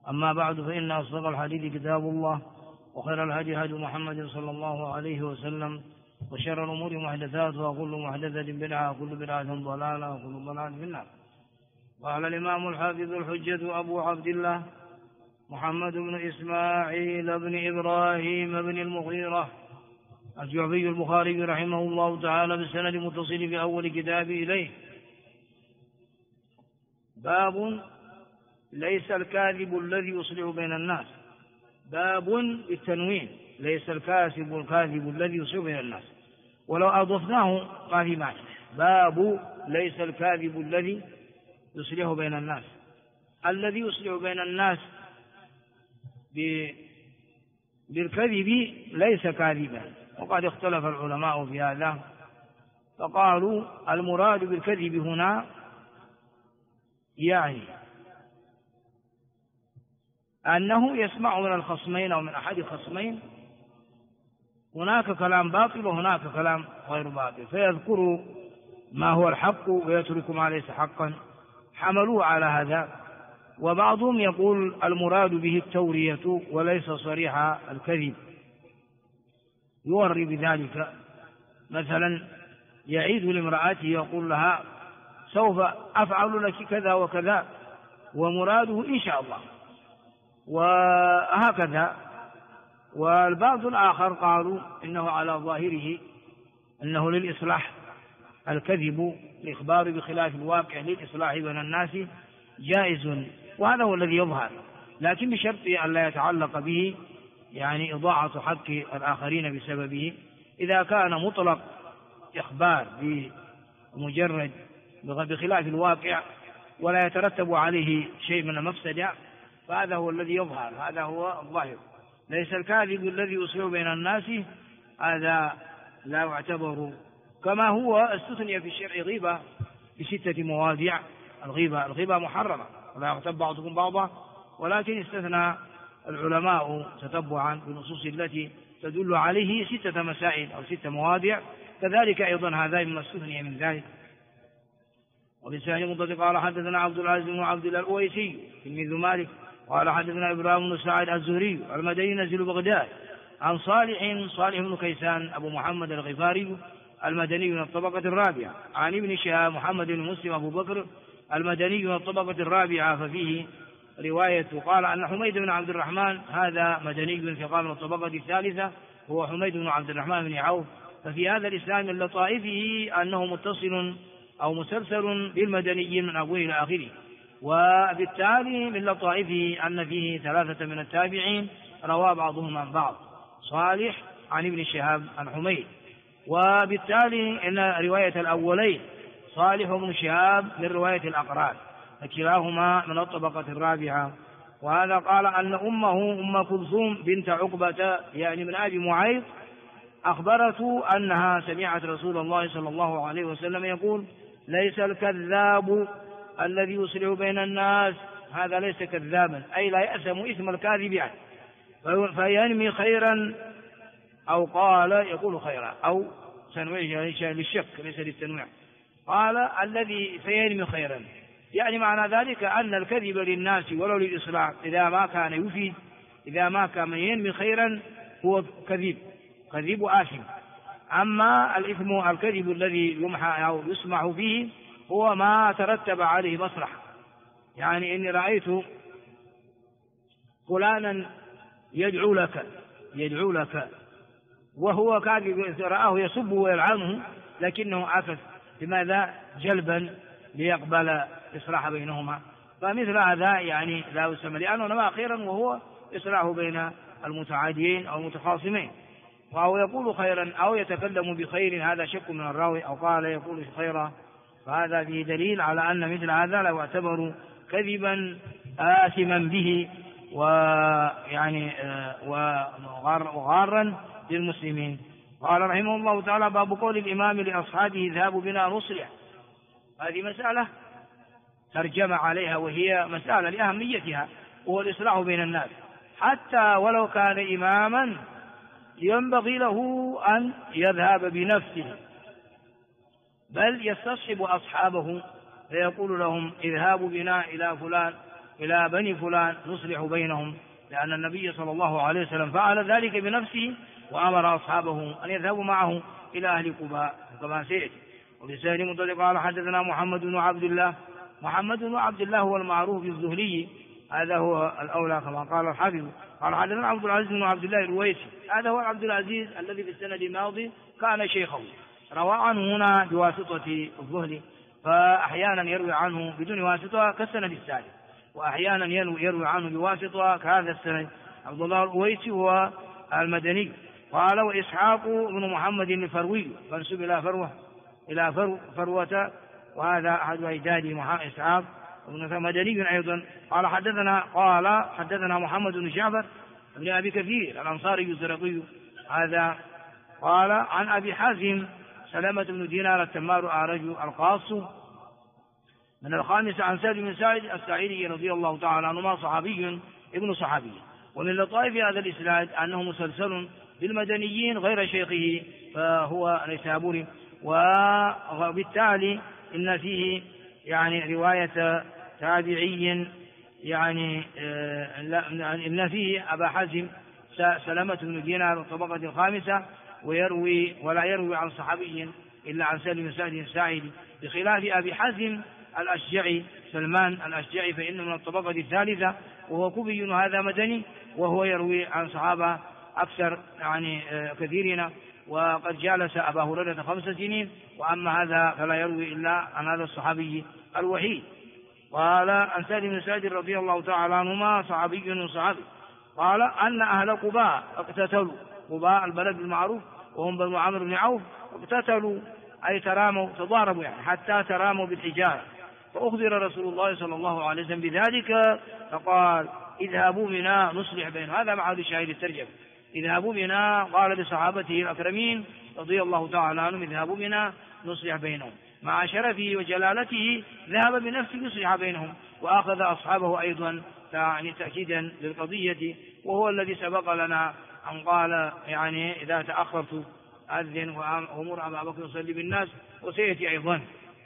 أما بعد، فإن أصدق الحديث كتاب الله، وخير الهدي هدي محمد صلى الله عليه وسلم، وشر الأمور محدثاتها، وكل محدثة بدعة، وكل بدعة ضلالة، وكل ضلالة في النار. قال الإمام الحافظ الحجة أبو عبد الله محمد بن إسماعيل بن إبراهيم بن المغيرة الجعفي البخاري رحمه الله تعالى بالسند المتصل في أول كتابه إليه: باب ليس الكاذب الذي يصلح بين الناس. باب بالتنوين، ليس الكاذب الذي يصلح بين الناس، ولو أضفناه ما في معنى. باب ليس الكاذب الذي يصلح بين الناس. الذي يصلح بين الناس بالكذب ليس كاذبا، وقد اختلف العلماء في هذا، فقالوا المراد بالكذب هنا يعني أنه يسمع من الخصمين أو من أحد الخصمين هناك كلام باطل وهناك كلام غير باطل، فيذكر ما هو الحق ويترك ما ليس حقا، حملوه على هذا. وبعضهم يقول المراد به التورية وليس صريح الكذب، يوري بذلك، مثلا يعيد لامرأته يقول لها سوف أفعل لك كذا وكذا، ومراده إن شاء الله، وهكذا. والبعض الآخر قالوا إنه على ظاهره أنه للإصلاح، الكذب الإخبار بخلاف الواقع للإصلاح بين الناس جائز، وهذا هو الذي يظهر، لكن بشرط أن لا يتعلق به يعني إضاعة حق الآخرين بسببه. إذا كان مطلق إخبار بمجرد بخلاف الواقع ولا يترتب عليه شيء من المفسدة، فهذا هو الذي يظهر، هذا هو الظاهر. ليس الكاذب الذي يصلح بين الناس، هذا لا يعتبر، كما هو استثني في الشرع غيبة بستة مواضع. الغيبة محرمة، ولا يغتب بعضكم بعضا، ولكن استثنى العلماء تتبعا بالنصوص التي تدل عليه 6 مسائل أو 6 مواضع، كذلك أيضا هذا مما استثني من ذلك. وبالسند المتصل قال حدثنا عبد العزيز بن عبد الله الأويسي تلميذ مالك قال حدثنا إبراهيم بن سعد الزهري المدني نزل بغداد عن صالح بن كيسان أبو محمد الغفاري المدني من الطبقة الرابعة، عن ابن شهاب محمد بن مسلم أبو بكر المدني من الطبقة الرابعة، ففيه رواية قال أن حميد بن عبد الرحمن هذا مدني فقال من الطبقة الثالثة هو حميد بن عبد الرحمن بن عوف. ففي هذا الإسلام من لطائفه أنه متصل أو مسلسل بالمدني من أوله إلى آخره، وبالتالي من لطائفه أن فيه 3 من التابعين روى بعضهم عن بعض، صالح عن ابن شهاب عن حميد، وبالتالي إن رواية الأولين صالح بن شهاب من رواية الأقران، فكلاهما من الطبقة الرابعة. وهذا قال أن أمه أم كلثوم بنت عقبة يعني من أبي معيط أخبرته أنها سمعت رسول الله صلى الله عليه وسلم يقول: ليس الكذاب الذي يصلح بين الناس، هذا ليس كذابا، أي لا يأثم إثم الكاذب يعني، فينمي خيرا، أو قال يقول خيرا، أو تنويع للشك ليس للتنويع، قال الذي فينمي خيرا، يعني معنى ذلك أن الكذب للناس ولو للإصلاح إذا ما كان يفيد، إذا ما كان ينمي خيرا هو كذب آثم. أما الإثم الكذب الذي يمحى أو يسمح به هو ما ترتب عليه مصلحة، يعني إني رأيت فلانا يدعو لك وهو كاذب، رآه يسب ويلعنه لكنه عكس، لماذا؟ جلبا ليقبل إصلاح بينهما. فمثل هذا يعني لا يسمى، لأنه نما خيرا وهو إصلاح بين المتعاديين أو المتخاصمين، فهو يقول خيرا أو يتكلم بخير، هذا شك من الراوي، أو قال يقول خيرا، فهذا فيه دليل على أن مثل هذا لا يعتبر كذبا آثما به ويعني وغارا للمسلمين. قال رحمه الله تعالى: باب قول الإمام لأصحابه ذهبوا بنا نصلح. هذه مسألة ترجم عليها، وهي مسألة لأهميتها، وهو الإصلاح بين الناس، حتى ولو كان إماما ينبغي له أن يذهب بنفسه، بل يستصحب أصحابه فيقول لهم: اذهبوا بنا إلى فلان إلى بني فلان نصلح بينهم، لأن النبي صلى الله عليه وسلم فعل ذلك بنفسه وأمر أصحابه أن يذهبوا معه إلى أهل قباء كما سيأتي. ولسان مطلق قال حدثنا محمد بن عبد الله. محمد بن عبد الله هو المعروف بالزهري، هذا هو الأولى كما قال الحافظ. قال حدثنا عبد العزيز بن عبد الله الرويسي، هذا هو عبد العزيز الذي في السند الماضي كان شيخه، روى عنه هنا بواسطة الزهري، فأحيانا يروي عنه بدون واسطة كالسند الثالث، وأحيانا يروي عنه بواسطة كهذا السند. عبد الله الرويسي هو المدني. قال وإسحاق بن محمد الفروي منسوب إلى فروة، وهذا أحد أجداد إسحاق بن مدني أيضا. قال حدثنا محمد بن جعفر بن أبي كثير الأنصاري الزرقي، هذا قال عن أبي حازم سلمة بن دينار التمار أعرج القاص من الخامسة عن سعد بن سعد الساعدي رضي الله تعالى عنهما صحابي ابن صحابي. ومن لطائف هذا الإسناد أنه مسلسل بالمدنيين غير شيخه فهو نيسابوري، وبالتالي إن فيه يعني رواية تابعي، يعني إن فيه أبا حازم سلمة بن دينار الطبقة الخامسة ولا يروي عن صحابي إلا عن سالم بن سعد الساعدي، بخلاف أبي حازم الأشجعي سلمان الأشجعي فإنه من الطبقة الثالثة وهو كوفي هذا مدني، وهو يروي عن صحابة أكثر يعني كثيرين، وقد جالس أبا هريرة 5 سنين، وأما هذا فلا يروي إلا عن هذا الصحابي الوحيد. قال عن سالم بن سعد رضي الله تعالى عنهما صحابي صحابي قال أن أهل قباء اقتتلوا، قباء البلد المعروف وهم بنو عمرو بن عوف، اقتتلوا أي تراموا تضاربوا يعني حتى تراموا بالحجارة، فأخبر رسول الله صلى الله عليه وسلم بذلك فقال اذهبوا بنا نصلح بينهم. هذا معاد شاهد الترجمة، اذهبوا بنا، قال لصحابته الأكرمين رضي الله تعالى عنهم اذهبوا بنا نصلح بينهم، مع شرفه وجلالته ذهب بنفسه يصلح بينهم، وأخذ أصحابه أيضا يعني تأكيدا للقضية، وهو الذي سبق لنا أن قال يعني إذا تأخرت أذن وأمر أبا بكر يصلي بالناس، وسيأتي أيضا.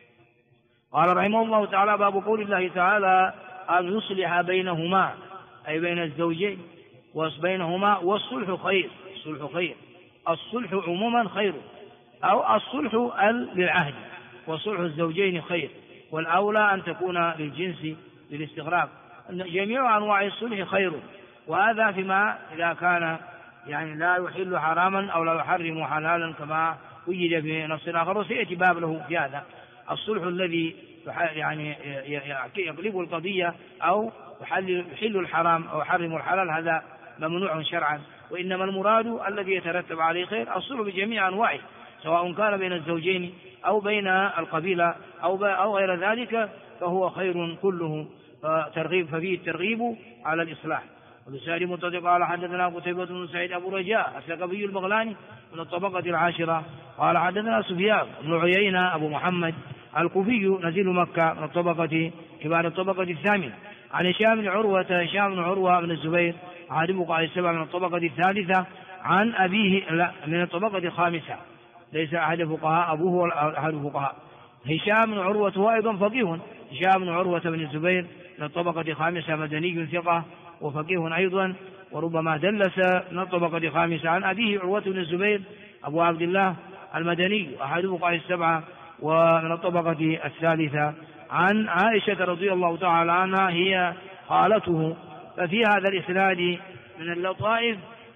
قال رحمه الله تعالى باب قول الله تعالى أن يصلح بينهما أي بين الزوجين وبينهما، والصلح خير. الصلح خير، الصلح عموما خير، أو الصلح للعهد، وصلح الزوجين خير، والأولى أن تكون للجنس للاستغراق. جميع أنواع الصلح خير، وهذا فيما إذا كان يعني لا يحل حراما أو لا يحرم حلالا كما وجد في نص آخر، وسيأتي باب له في هذا. الصلح الذي يعني يقلب القضية أو يحل الحرام أو يحرم الحلال هذا ممنوع شرعا، وإنما المراد الذي يترتب عليه خير الصلح بجميع أنواعه، سواء كان بين الزوجين أو بين القبيلة أو غير ذلك، فهو خير كله، ففيه الترغيب على الإصلاح. ولسان متفق قال حدثنا قتيبة بن سعيد أبو رجاء الثقفي البغلاني من الطبقة العاشرة قال حدثنا سفيان بن عيينة أبو محمد الكوفي نزيل مكة من الطبقة كبار الطبقة الثامنة عن هشام بن عروة بن الزبير أحد فقهاء السبع من الطبقة الثالثة عن أبيه من الطبقة الخامسة، ليس أحد فقهاء أبوه أحد فقهاء. هشام بن عروة هو أيضا فقيه، هشام بن عروة بن الزبير من الطبقة الخامسة مدني ثقة وفقيه أيضا، وربما دلس من الطبقة الخامسة عن أبيه عروة بن الزبير أبو عبد الله المدني أحد فقهاء السبعة ومن الطبقة الثالثة عن عائشة رضي الله تعالى عنها هي خالته. ففي هذا الإسناد من اللطائف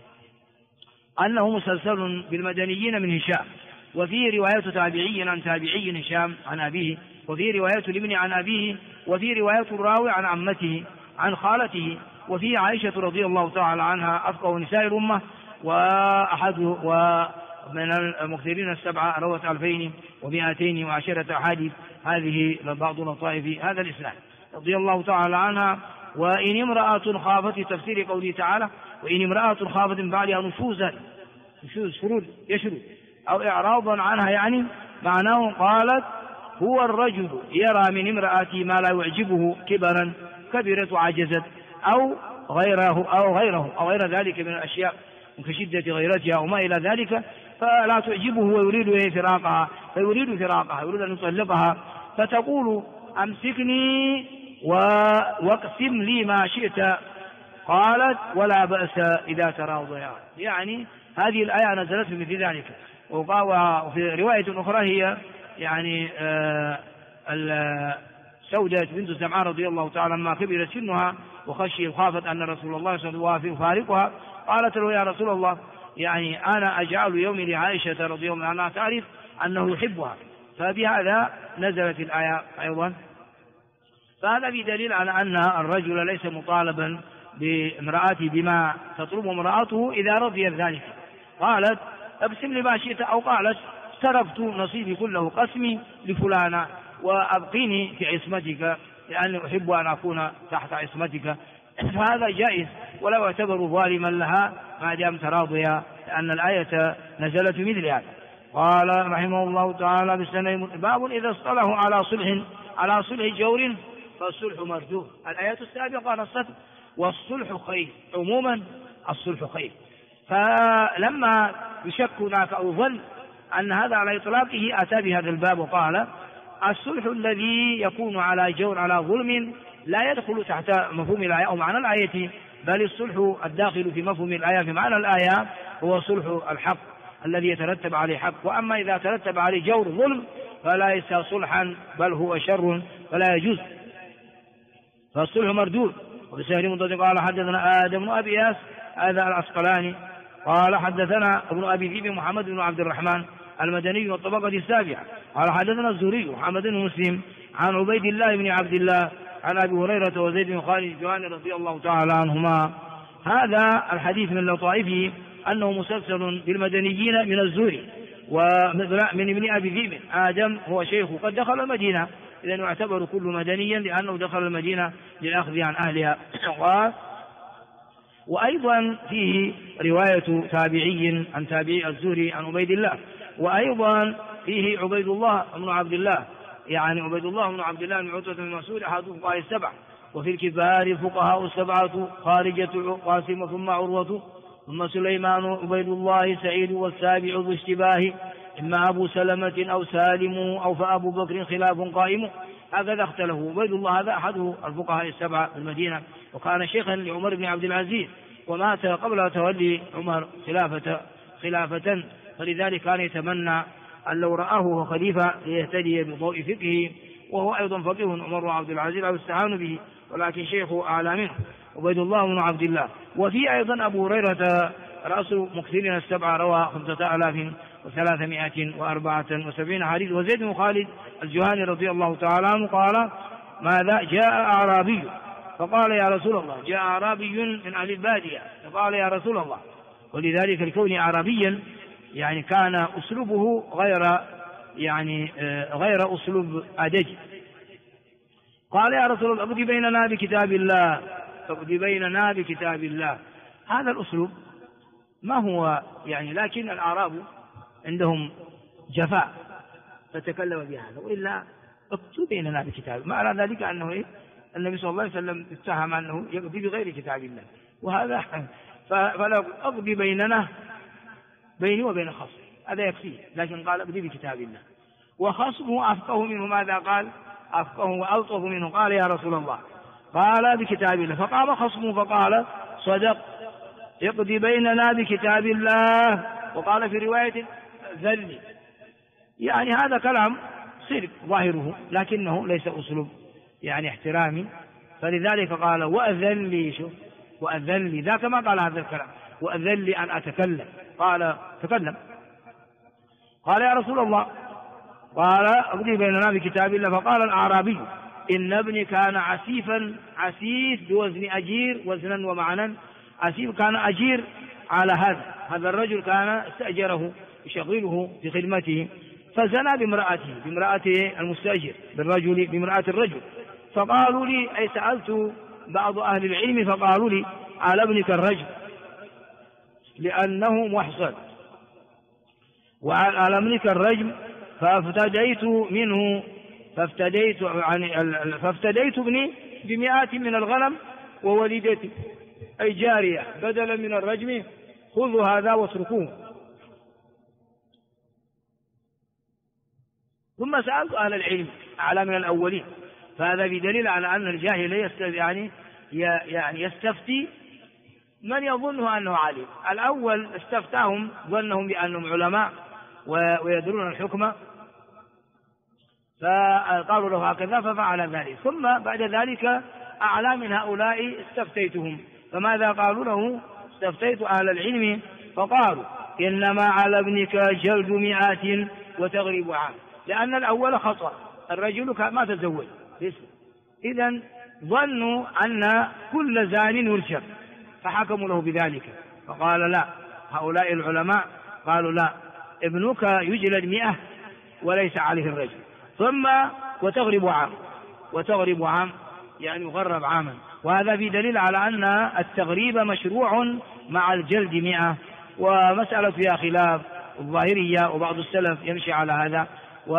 أنه مسلسل بالمدنيين من هشام، وفيه رواية تابعي عن تابعي هشام عن أبيه، وفيه رواية الابن عن أبيه، وفيه رواية الراوي عن عمته عن خالته، وفيه عائشة رضي الله تعالى عنها أفقه نساء الأمة ومن المكثرين السبعة روت 2210 أحاديث. هذه بعض لطائف هذا الإسناد رضي الله تعالى عنها. وإن امرأة خافت تفسير قوله تعالى وإن امرأة خافت من بعدها نشوزا يشرد أو إعراضا عنها، يعني معناه قالت هو الرجل يرى من امرأتي ما لا يعجبه كبرا كبرت وعجزت أو غير ذلك من الأشياء كشدة غيرتها وما إلى ذلك، فلا تعجبه ويريد فراقها، يريد أن يطلقها، فتقول أمسكني واقسم لي ما شئت. قالت ولا بأس إذا تراضيا. يعني هذه الآية نزلت في مثل ذلك. وفي رواية أخرى هي يعني سودة بنت زمعة رضي الله تعالى عنها كبرت سنها خافت أن رسول الله صلى الله عليه وسلم يفارقها، قالت له يا رسول الله يعني أنا أجعل يومي لعائشة رضي الله عنها تعرف أنه يحبها. فبهذا نزلت الآية أيضا. فهذا في دليل على أن الرجل ليس مطالبا بامرأته بما تطلب امرأته إذا رضيت ذلك. قالت ابسم لي ما شئت، أو قالت تركت نصيبي كله قسمي لفلانة وأبقيني في عصمتك لأني أحب أن أكون تحت عصمتك. فهذا جائز ولا يعتبر ظالما لها ما دام تراضيا، لأن الآية نزلت في مثلها. قال رحمه الله تعالى بالسنة باب إذا اصطلحوا على صلح جور فالصلح مردود. الآيات السابقة نصت والصلح خير، عموما الصلح خير. فلما يشك هناك أو ظن أن هذا على إطلاقه أتى بهذا الباب وقال الصلح الذي يكون على جور على ظلم لا يدخل تحت مفهوم الآية أو معنى الآية، بل الصلح الداخل في مفهوم الآية في معنى الآية هو صلح الحق الذي يترتب عليه حق. وأما إذا ترتب عليه جور ظلم فليس صلحا بل هو شر فلا يجوز، فالصلح مردود. وبسهل منتظر قال حدثنا آدم بن أبي إياس هذا العسقلاني قال حدثنا ابن أبي ذئب محمد بن عبد الرحمن المدني والطبقة السابعة قال حدثنا الزهري محمد بن مسلم عن عبيد الله بن عبد الله عن أبي هريرة وزيد بن خالد الجهني رضي الله تعالى عنهما. هذا الحديث من لطائفه أنه مسلسل بالمدنيين من الزهري ومن ابن أبي ذئب. آدم هو شيخ قد دخل المدينة، إذا يعتبر كل مدنيا لأنه دخل المدينة للأخذ عن أهلها. وأيضا فيه رواية تابعي عن تابعي الزهري عن عبيد الله، وأيضا فيه عبيد الله بن عبد الله يعني عبيد الله بن عبد الله بن عتبة بن مسعود أحد الفقهاء السبعة. وفي الكبار الفقهاء السبعة خارجة قاسم ثم عروة ثم سليمان عبيد الله سعيد والسابع ذو اشتباه إما أبو سلمة أو سالم أو فأبو بكر خلاف قائم. هكذا اختلفوا. عبيد الله هذا أحد الفقهاء السبعة في المدينة، وكان شيخا لعمر بن عبد العزيز ومات قبل تولي عمر خلافة، فلذلك كان يتمنى أن لو رآه هو خليفة ليهتدي بضوء فقهه، وهو أيضا فقيه عمر بن عبد العزيز أو استعان به، ولكن شيخه أعلى منه عبيد الله بن عبد الله. وفي أيضا أبو هريرة رأس مكثرين السبعة روى 5374 حديث. وزيد بن خالد الجهني رضي الله تعالى عنه قال ماذا جاء أعرابي فقال يا رسول الله، جاء أعرابي من أهل البادية فقال يا رسول الله. ولذلك الكون أعرابيا يعني كان أسلوبه غير أسلوب أدج. قال يا رسول الله اقضي بيننا بكتاب الله، اقضي بيننا بكتاب الله. هذا الأسلوب ما هو يعني، لكن الأعراب عندهم جفاء فتكلم بهذا، وإلا اقضي بيننا بكتاب. معنى ذلك أنه النبي صلى الله عليه وسلم اتهم أنه يقضي بغير كتاب الله، وهذا فلو اقضي بيننا بيني وبين خصمي هذا يكفيه، لكن قال اقضي بكتاب الله. وخصمه أفقه منه، ماذا قال؟ أفقه وألطف منه. قال يا رسول الله، قال بكتاب الله. فقام خصمه فقال صدق، اقضي بيننا بكتاب الله. وقال في رواية ذلي، يعني هذا كلام صدق ظاهره لكنه ليس أسلوب يعني احترامي، فلذلك قال وأذن لي. شوف وأذن لي، ذاك ما قال هذا الكلام، وأذن لي أن أتكلم. قال تكلم. قال يا رسول الله، قال اقضي بيننا بكتاب الله. فقال الأعرابي إن ابني كان عسيف بوزن أجير، وزنا ومعنا. عسيف كان أجير على هذا الرجل، كان استأجره يشغله في خدمته، فزنى بامرأته المستأجر بالرجل بامرأة الرجل. فقالوا لي أي سألت بعض أهل العلم فقالوا لي على ابنك الرجل لأنه محصن، وعلى ابنك الرجم. فافتديت منه فافتديت ابني ب100 من الغنم ووليدتي أي جارية بدلا من الرجم، خذوا هذا واتركوه. ثم سألت أهل العلم أعلى من الأولين فهذا بدليل على أن الجاهل يعني يستفتي من يظنه أنه عالم. الأول استفتاهم ظنهم بأنهم علماء ويدرون الحكم، فقالوا له هكذا ففعل ذلك، ثم بعد ذلك أعلى من هؤلاء استفتيتهم، فماذا قالوا له؟ استفتيت أهل العلم فقالوا إنما على ابنك جلد 100 وتغريب عام، لأن الأول خطأ، الرجل ما تزوج، إذن ظنوا أن كل زان يرجم فحكموا له بذلك، فقال لا، هؤلاء العلماء قالوا لا، ابنك يجلد 100 وليس عليه الرجل، ثم وتغرب عام يعني يغرب عاما، وهذا في دليل على أن التغريب مشروع مع الجلد 100. ومسألة فيها خلاف، الظاهرية وبعض السلف يمشي على هذا،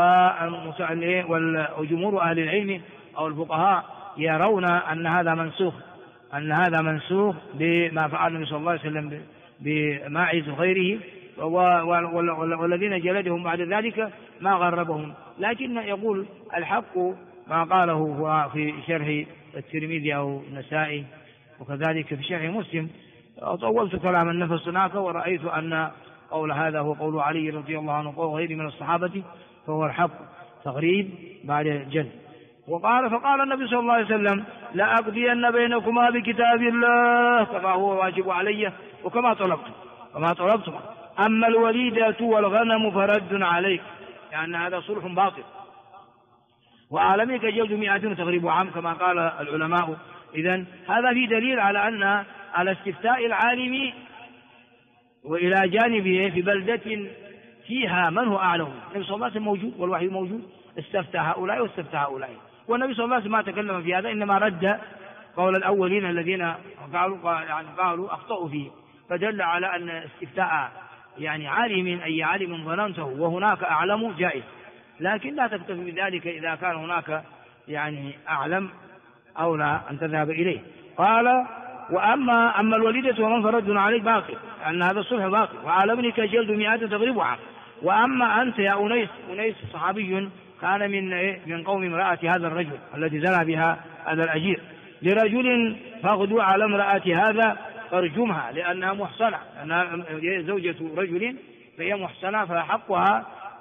وجمهور أهل العلم أو الفقهاء يرون أن هذا منسوخ بما فعل النبي صلى الله عليه وسلم بماعز وغيره، والذين جلدهم بعد ذلك ما غربهم. لكن يقول الحق ما قاله هو في شرح الترمذي أو النسائي، وكذلك في شرح مسلم. طولت كلام النفس هناك، ورأيت أن قول هذا هو قول علي رضي الله عنه وغيره من الصحابة، فهو الحق تغريب بعد الجلد. فقال النبي صلى الله عليه وسلم لا أقضين بينكما بكتاب الله كما هو واجب علي وكما طلبتم، أما الوليدة والغنم فرد عليك، لأن هذا صلح باطل، وأعلمك جلد 100 وتغريب عام كما قال العلماء. إذن هذا في دليل على أن على استفتاء العالم وإلى جانبه في بلدة فيها من هو أعلم. النبي صلى الله عليه وسلم موجود والوحي موجود، استفتى هؤلاء واستفتى هؤلاء، والنبي صلى الله عليه وسلم ما تكلم في هذا، إنما رد قول الأولين الذين قالوا أخطأوا فيه، فدل على أن استفتاء يعني عالم أي عالم ظننته وهناك أعلم جائز، لكن لا تكتفي بذلك إذا كان هناك يعني أعلم أو لا أن تذهب إليه. قال وأما الوليدة ومن فرد عليك باقي، لأن هذا الصلح باقي، وعلى ابنك جلد 100 تغرب عام. وأما أنت يا أنيس صحابي كان من قوم امرأة هذا الرجل الذي زنى بها هذا الأجير، لرجل فاغدوا على امرأة هذا فارجمها لأنها محصنة، لأنها زوجة رجل فهي محصنة، فحقها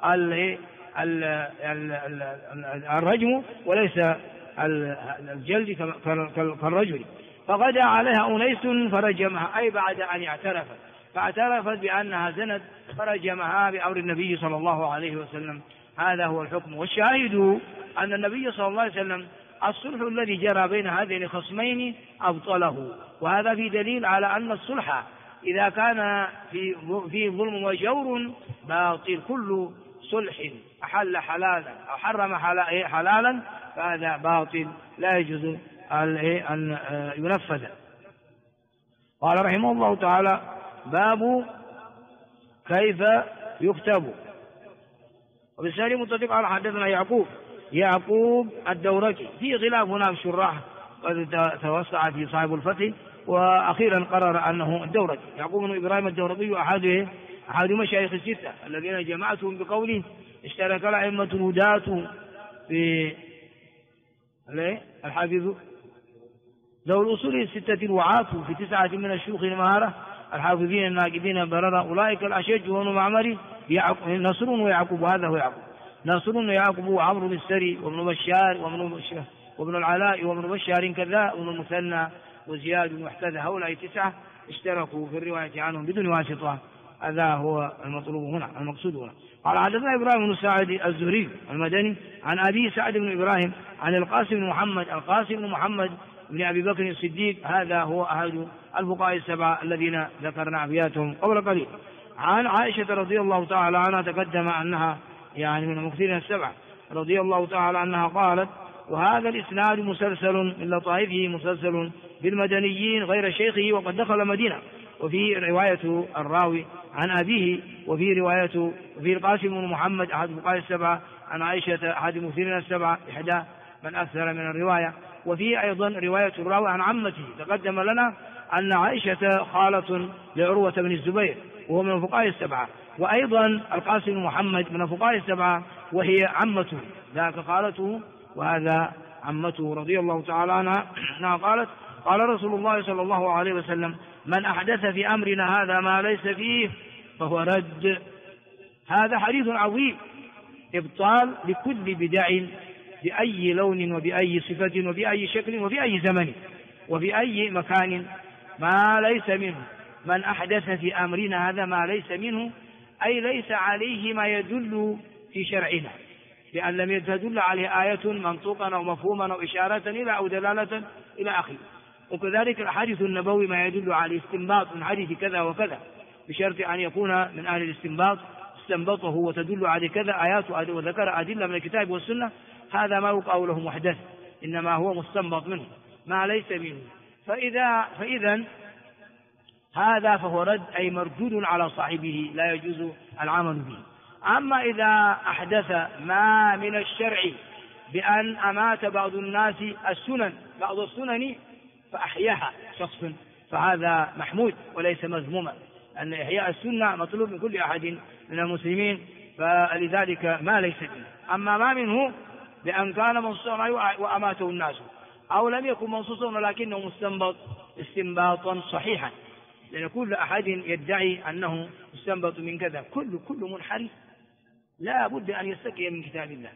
الرجم وليس الجلد كالرجل. فغدا عليها أنيس فرجمها، أي بعد أن فاعترفت بأنها زنت فرجمها بأمر النبي صلى الله عليه وسلم. هذا هو الحكم. والشاهد أن النبي صلى الله عليه وسلم الصلح الذي جرى بين هذين الخصمين أبطله، وهذا في دليل على أن الصلح إذا كان في ظلم وجور باطل. كل صلح أحل حلالا أو حرم حلالا فهذا باطل لا يجوز أن ينفذ. قال رحمه الله تعالى باب كيف يكتب. وبالسالي متفق على حدثنا يعقوب الدورقي، في خلاف هنا في الشراح قد توسع في صاحب الفتح، وأخيرا قرر أنه الدورقي. يعقوب بن إبراهيم الدورقي أحد مشايخ الستة الذين جمعتهم بقوله اشترك الأئمة الهداة في الحافظ ذو الأصول الستة الوعاة في 9 من الشيوخ المهارة الحافظين الناقدين بررة، أولئك الأشج وابن معمر نصر ويعقوب، وهذا هو يعقوب، نصر ويعقوب وعمرو بن السري وابن بشار وابن العلاء وابن بشار كذا وابن المثنى وزياد بن محتدى، هؤلاء 9 اشتركوا في الرواية عنهم بدون واسطة. هذا هو المقصود هنا. قال حدثنا إبراهيم بن سعد الزهري المدني عن أبي سعد بن إبراهيم عن القاسم بن محمد بن أبي بكر الصديق، هذا هو أحد الفقهاء السبعة الذين ذكرنا أبياتهم قبل قليل. عن عائشة رضي الله تعالى عنها تقدم أنها يعني من المكثرين السبعة رضي الله تعالى عنها قالت وهذا الإسناد مسلسل من لطائفه مسلسل بالمدنيين غير شيخه وقد دخل مدينة. وفي رواية الراوي عن أبيه، وفي القاسم بن محمد أحد الفقهاء السبعة عن عائشة أحد المكثرين السبعة إحدى من أكثر من الرواية. وفي أيضا رواية الراوي عن عمته، تقدم لنا أن عائشة خالة لعروة بن الزبير وهو من الفقهاء السبعة، وأيضا القاسم بن محمد من الفقهاء السبعة وهي عمته ذاك خالته وهذا عمته رضي الله تعالى عنها قالت قال رسول الله صلى الله عليه وسلم من أحدث في أمرنا هذا ما ليس فيه فهو رد. هذا حديث عظيم، إبطال لكل بدع بأي لون وبأي صفة وبأي شكل وبأي زمن وفي أي مكان ما ليس منه. من أحدث في أمرنا هذا ما ليس منه أي ليس عليه ما يدل في شرعنا، لأن لم تدل عليه آية منطوقا أو مفهوما أو إشارة إلى أو دلالة إلى آخره. وكذلك الحديث النبوي ما يدل على استنباط من حديث كذا وكذا، بشرط أن يكون من أهل الاستنباط استنبطه وتدل عليه كذا آيات وذكر أدلة من الكتاب والسنة، هذا ما يقع له محدث، إنما هو مستنبط منه ما ليس منه. فإذا هذا فهو رد، أي مردود على صاحبه لا يجوز العمل به. أما إذا أحدث ما من الشرع بأن أمات بعض الناس بعض السنن فأحياها شخص، فهذا محمود وليس مذموما، أن إحياء السنة مطلوب من كل أحد من المسلمين، فلذلك ما ليس منه. أما ما منه بأن كان منصوصا وأماته الناس، أو لم يكن منصوصا ولكنه مستنبط استنباطا صحيحا، لأن كل أحد يدعي أنه مستنبط من كذا، كل منحرف لا بد أن يستقي من كتاب الله.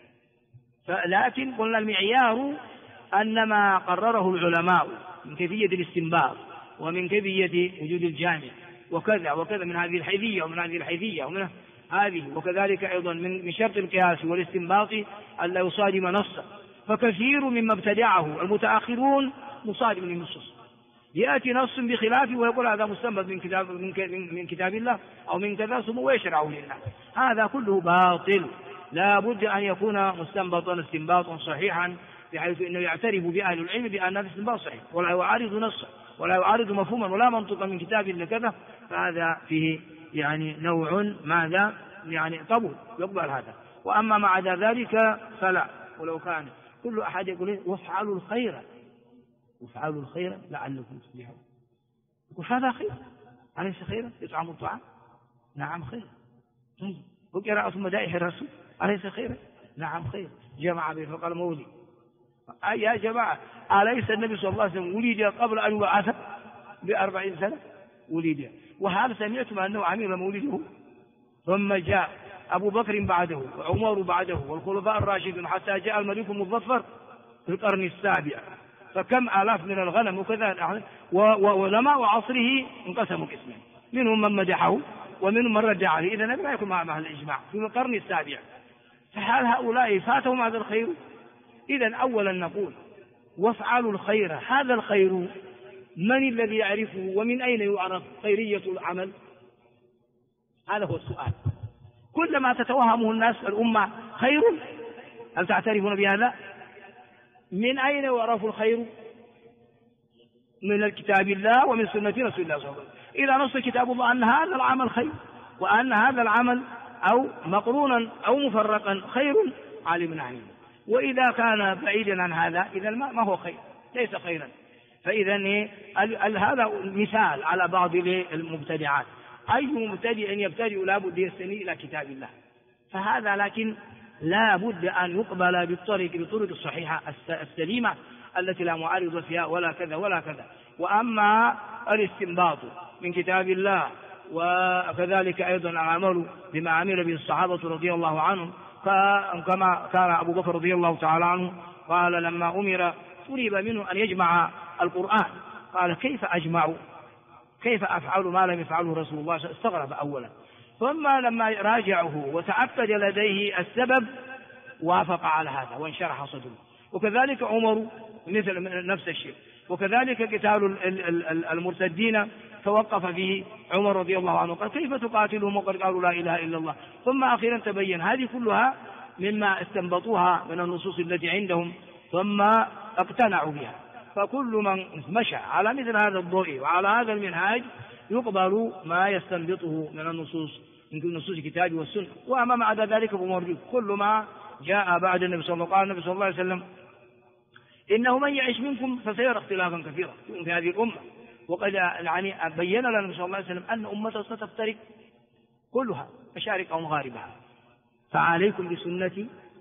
لكن قلنا المعيار أن ما قرره العلماء من كيفية الاستنباط ومن كيفية وجود الجامع وكذا وكذا من هذه الحيثية ومن هذه الحيثية ومن هذه، وكذلك أيضا من شرط القياس والاستنباط ألا يصادم نصا، فكثير مما ابتدعه المتأخرون مصادم للنصوص، يأتي نص بخلافه ويقول هذا مستنبط من كتاب الله أو من كذا ثم ويشرعه للناس. هذا كله باطل، لا بد أن يكون مستنبطا استنباطا صحيحا، بحيث أنه يعترف بأهل العلم بأن هذا استنباط صحيح ولا يعارض نصا ولا يعارض مفهوما ولا منطقا من كتاب الله كذا، فهذا فيه يعني نوع ماذا يعني قبول يقبل هذا. وأما ما عدا ذلك فلا. ولو كان كل أحد يقول وافعلوا الخير لعلكم تفلحون، يقول هذا خير أليس خيرا؟ يطعم الطعام نعم خير. طيب وقراءة مدائح الرسول أليس خيرا؟ نعم خير. جمع به فقال مولي يا جماعة أليس النبي صلى الله عليه وسلم ولد قبل أن يبعث ب40 سنة؟ ولد، وهل سمعتم أنه عمل مولده؟ ثم جاء أبو بكر بعده وعمر بعده والخلفاء الراشدون حتى جاء الملك المظفر في القرن السابع، فكم آلاف من الغنم وكذا، وعلماء عصره انقسموا قسمين، منهم من مدحه ومنهم من رد عليه، إذا لا يكون مع الإجماع في القرن السابع، فهل هؤلاء فاتهم هذا الخير؟ إذا أولا نقول وافعلوا الخير، هذا الخير من الذي يعرفه ومن أين يعرف خيرية العمل؟ هذا هو السؤال. كلما تتوهمه الناس الأمة خير، هل تعترفون بهذا؟ من أين يعرف الخير؟ من الكتاب الله ومن سنة رسول الله صلى الله عليه وسلم. إذا نص كتاب الله أن هذا العمل خير وأن هذا العمل أو مقرونا أو مفرقا خير علمنا عنه، وإذا كان بعيدا عن هذا إذا ما هو خير، ليس خيرا. فإذا هذا مثال على بعض المبتدعات، أي مبتدع يبتدئ لا بد يستني إلى كتاب الله، فهذا لكن لا بد أن يقبل بالطرق الصحيحة السليمة التي لا معارض فيها ولا كذا ولا كذا. وأما الاستنباط من كتاب الله وكذلك أيضا العمل بما عمل به الصحابة رضي الله عنهم، كما كان أبو بكر رضي الله تعالى عنه قال لما أمر طلب منه أن يجمع القرآن قال كيف أجمع؟ كيف أفعل ما لم يفعله رسول الله؟ استغرب أولا، ثم لما راجعه وتأكد لديه السبب وافق على هذا وانشرح صدره. وكذلك عمر مثل نفس الشيء، وكذلك قتال المرتدين توقف فيه عمر رضي الله عنه قال كيف تقاتلهم وقد قالوا لا إله إلا الله؟ ثم أخيرا تبين هذه كلها مما استنبطوها من النصوص التي عندهم ثم اقتنعوا بها. فكل من مشى على مثل هذا الضوء وعلى هذا المنهاج يقبل ما يستنبطه من النصوص من نصوص الكتاب والسنة. وأما مع ذلك فموجود كل ما جاء بعد النبي صلى الله عليه وسلم إنه من يعيش منكم فسيرى اختلافا كثيرا في هذه الأمة، وقد يعني بين لنا النبي صلى الله عليه وسلم أن أمته ستفترق كلها مشارق أو مغاربها، فعليكم بسنتي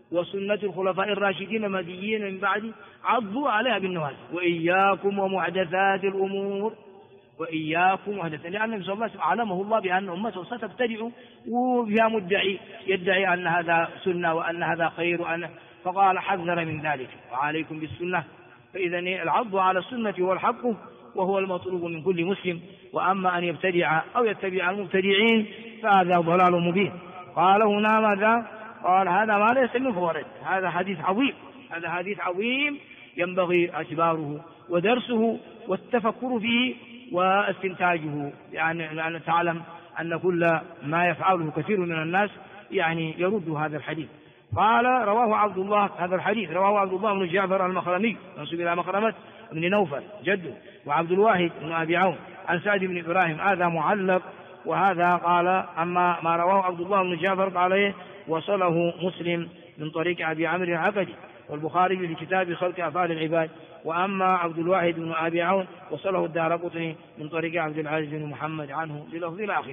وسنة الخلفاء الراشدين المهديين من بعد عضوا عليها بالنواجذ وإياكم ومحدثات الأمور، وإياكم محدثات، لأن النبي صلى الله عليه وسلم علمه الله بأن أمته ستبتدع وفيها مدعي يدعي أن هذا سنة وأن هذا خير فقال حذر من ذلك وعليكم بالسنة. فإذا العض على السنة هو الحق وهو المطلوب من كل مسلم، وأما أن يبتدع أو يتبع المبتدعين فهذا ضلال مبين. قال هنا ماذا؟ قال هذا ما ليس من فوارد، هذا حديث عظيم، هذا حديث عظيم ينبغي اعتباره ودرسه والتفكر فيه واستنتاجه، يعني أن تعلم أن كل ما يفعله كثير من الناس يعني يرد هذا الحديث. قال رواه عبد الله، هذا الحديث رواه عبد الله بن جعفر المخرمي منسوب إلى مخرمة بن نوفل جده، وعبد الواحد بن أبي عون عن سعد بن إبراهيم، هذا معلق. وهذا قال أما ما رواه عبد الله بن جعفر قال وصله مسلم من طريق أبي عمرو العقدي والبخاري في كتاب خلق أفعال العباد، وأما عبد الواحد بن أبي عون وصله الدارقطني من طريق عبد العزيز بن محمد عنه بلفظ الآخر.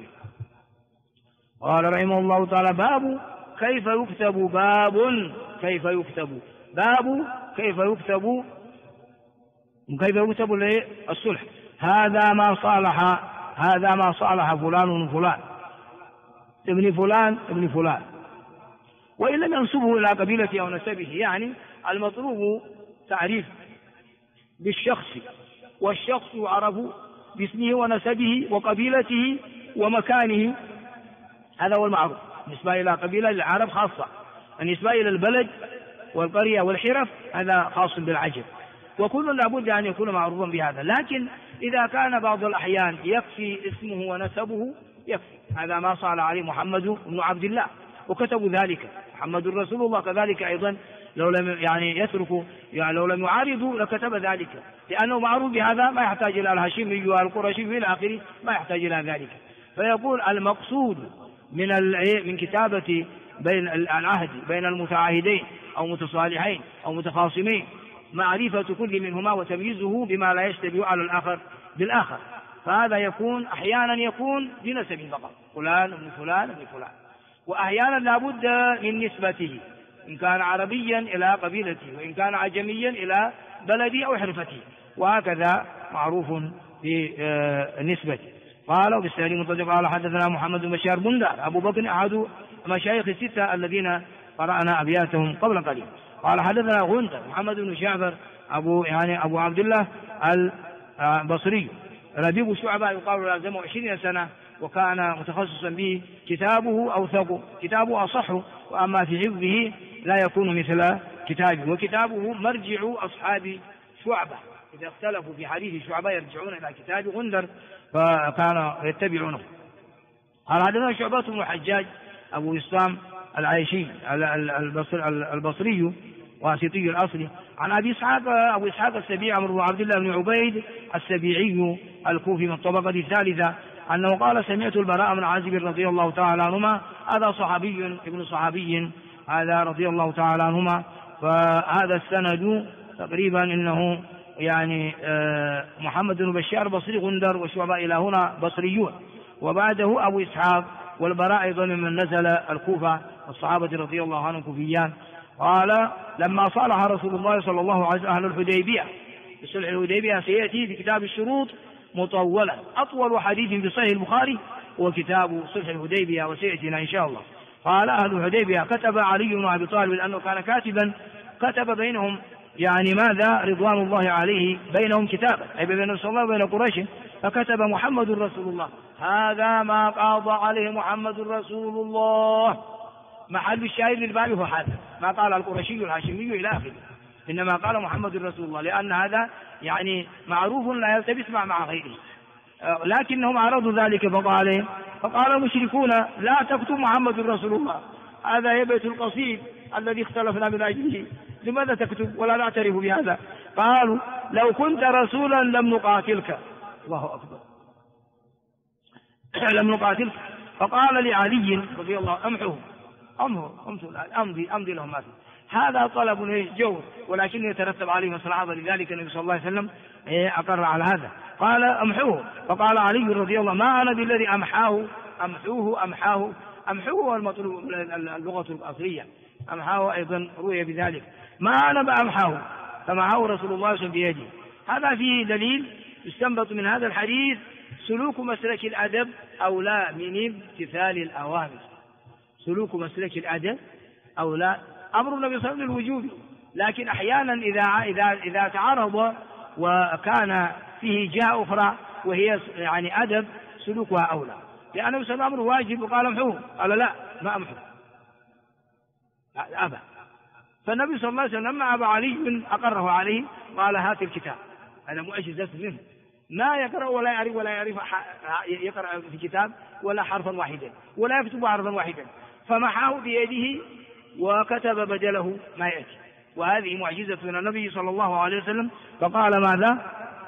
قال رحمه الله تعالى باب كيف يكتب، باب كيف يكتب، باب كيف يكتب، كيف يكتب الصلح. هذا ما صالح فلان من فلان ابن فلان ابن فلان، وإن لم ينسبه إلى قبيلته أو نسبه، يعني المطلوب تعريف بالشخص، والشخص يعرف باسمه ونسبه وقبيلته ومكانه، هذا هو المعروف. بالنسبة إلى قبيلة العرب خاصة، بالنسبة إلى البلد والقرية والحرف هذا خاص بالعجم، وكل لابد أن يكون معروفا بهذا. لكن إذا كان بعض الأحيان يكفي اسمه ونسبه يكفي، هذا ما صار عليه محمد بن عبد الله وكتبوا ذلك محمد رسول الله، كذلك أيضا لو لم يعني يتركوا يعني لو لم يعارضوا لكتب ذلك، لأنه معروف بهذا، ما يحتاج إلى الهاشمي والقرشي إلى آخره، ما يحتاج إلى ذلك. فيقول المقصود من كتابة بين العهد بين المتعاهدين أو متصالحين أو متخاصمين معرفة كل منهما وتمييزه بما لا يشتبه على الآخر بالآخر، فهذا يكون أحيانا يكون بنسب فقط، فلان ابن فلان ابن فلان، وأحيانا لا بد من نسبته، إن كان عربيا إلى قبيلته، وإن كان عجميا إلى بلدي أو حرفته، وهكذا معروف في نسبته. قال وبالسالي مطلق قال حدثنا محمد بن بشار بندر أبو بكر أحد مشايخ الستة الذين قرأنا أبياتهم قبل قليل. قال حدثنا غندر محمد بن جعفر أبو عبد الله البصري ربيب شعبة يقال لازمه 20 سنة وكان متخصصا به، كتابه أوثق، كتابه أصح، وأما في حفظه لا يكون مثل كتابه، وكتابه مرجع أصحاب شعبة، إذا اختلفوا في حديث شعبة يرجعون إلى كتاب غندر فكان يتبعونه. قال حدثنا شعبة بن الحجاج أبو إسلام العيشي البصري واسطي الأصل عن أبو إسحاق السبيعي عمرو بن عبد الله بن عبيد السبيعي الكوفي من الطبقة الثالثة أنه قال سمعت البراء بن عازب رضي الله تعالى عنهما، هذا صحابي ابن صحابي هذا رضي الله تعالى عنهما، فهذا السند تقريبا إنه يعني محمد بن بشار بصري غندر وشعبة إلى هنا بصريون، وبعده أبو إسحاق والبراء أيضا من نزل الكوفة والصحابة رضي الله عنهم كوفيان. قال لما صالح رسول الله صلى الله عليه وسلم أهل الحديبية، بصلح الحديبية سيأتي بكتاب الشروط مطولا، أطول حديث في صحيح البخاري هو كتاب صلح الحديبية وسيأتينا إن شاء الله. قال أهل الحديبية كتب علي بن أبي طالب لأنه كان كاتبا، كتب بينهم يعني ماذا رضوان الله عليه بينهم كتابا، أي بين رسول الله وبين قريش، فكتب محمد رسول الله، هذا ما قاضى عليه محمد رسول الله، محل الشاهد للباب هو هذا ما قال القرشي الهاشمي إلى آخره، إنما قال محمد رسول الله، لأن هذا يعني معروف لا يلتبس مع غيره، لكنهم عرضوا ذلك فقال المشركون لا تكتب محمد رسول الله، هذا يبيت القصيد الذي اختلفنا من أجله، لماذا تكتب ولا نعترف بهذا؟ قالوا لو كنت رسولا لم نقاتلك، الله أكبر، لم نقاتلك. فقال لعلي رضي الله أمحوه أمضي لهم ما فيه، هذا طلب جور ولكن يترتب عليه مصلحة، لذلك النبي صلى الله عليه وسلم أقر على هذا، قال أمحوه. فقال علي رضي الله ما أنا بالذي أمحوه المطلوب اللغة الأصلية، أمحاه أيضا روي بذلك. ما أنا بأمحاه فمعه رسول الله صلى الله عليه وسلم بيده. هذا فيه دليل يستنبط من هذا الحديث سلوك مسلك الأدب أولى من امتثال الأوامر. سلوك مسلك الأدب أولى. أمر النبي صلى الله عليه وسلم للوجوب، لكن أحيانا إذا تعارض وكان فيه جهة أخرى وهي يعني أدب سلوكها أولى، لأن النبي صلى الله عليه وسلم واجب وقال امحوه، قال لا ما أمحوه أبى. فالنبي صلى الله عليه وسلم لما أبى علي أقره عليه قال هات الكتاب. هذا معجزة منه، ما يقرأ ولا يعرف يقرأ في الكتاب ولا حرفا واحدا ولا يكتب حرفا واحدا، فمحاه بيده وكتب بدله ما يأتي. وهذه معجزة من النبي صلى الله عليه وسلم. فقال ماذا؟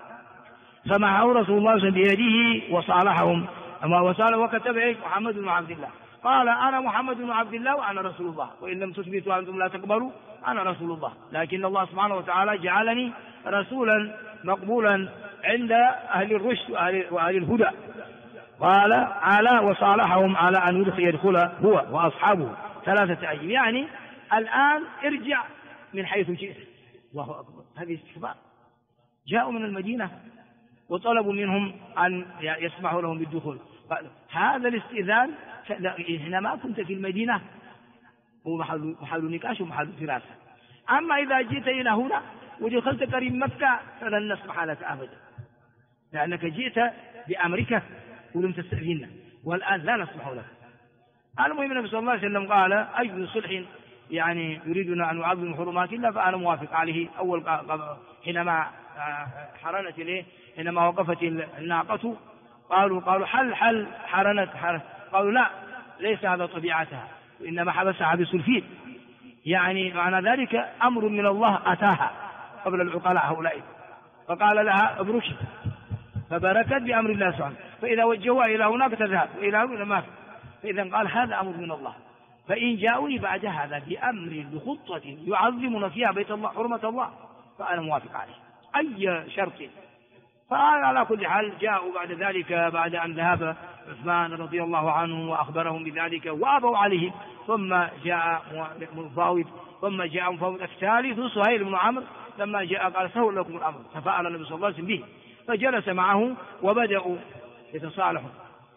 فمحاه رسول الله صلى الله عليه وسلم بيده وصالحهم وكتب محمد بن عبد الله. قال أنا محمد بن عبد الله وأنا رسول الله، وإن لم تثبتوا أنتم لا تقبلوا أنا رسول الله، لكن الله سبحانه وتعالى جعلني رسولا مقبولا عند أهل الرشد وأهل الهدى. قال على وصالحهم على أن يدخل هو وأصحابه 3 أيام، يعني الآن ارجع من حيث جئت. الله أكبر، هذه استخبار. جاءوا من المدينة وطلبوا منهم أن يسمحوا لهم بالدخول. هذا الاستئذان حينما كنت في المدينة هو محل نقاش ومحل دراسة. أما إذا جئت إلى هنا ودخلت قريب مكة فلن نسمح لك أبدا، لأنك جئت بأمرك ولم تستأذننا، والآن لا نسمح لك. المهم النبي صلى الله عليه وسلم قال أي صلح يعني يريدنا أن نعظم حرمات الله فأنا موافق عليه. أول حينما حرنت إليه، حينما وقفت الناقة قالوا حل حرنت. قالوا لا، ليس هذا طبيعتها، وإنما حبسها بسلفيد، يعني معنى ذلك أمر من الله أتاها قبل العقلاء هؤلاء. فقال لها ابركي، فبركت بأمر الله سبحانه. فإذا وجهوها إلى هناك تذهب وإلى هنا ما في. فإذا قال هذا أمر من الله، فإن جاءوني بعد هذا بأمر بخطة يعظمون فيها بيت الله حرمة الله فأنا موافق عليه أي شرط. فعلى كل حال جاءوا بعد ذلك بعد أن ذهب عثمان رضي الله عنه وأخبرهم بذلك وأبوا عليه، ثم جاء مفاوض، ثم جاء مفاوض الثالث سهيل بن عمرو لما جاء قال سهل لكم الأمر، ففعل النبي صلى الله عليه وسلم به، فجلس معه وبدأوا يتصالحون.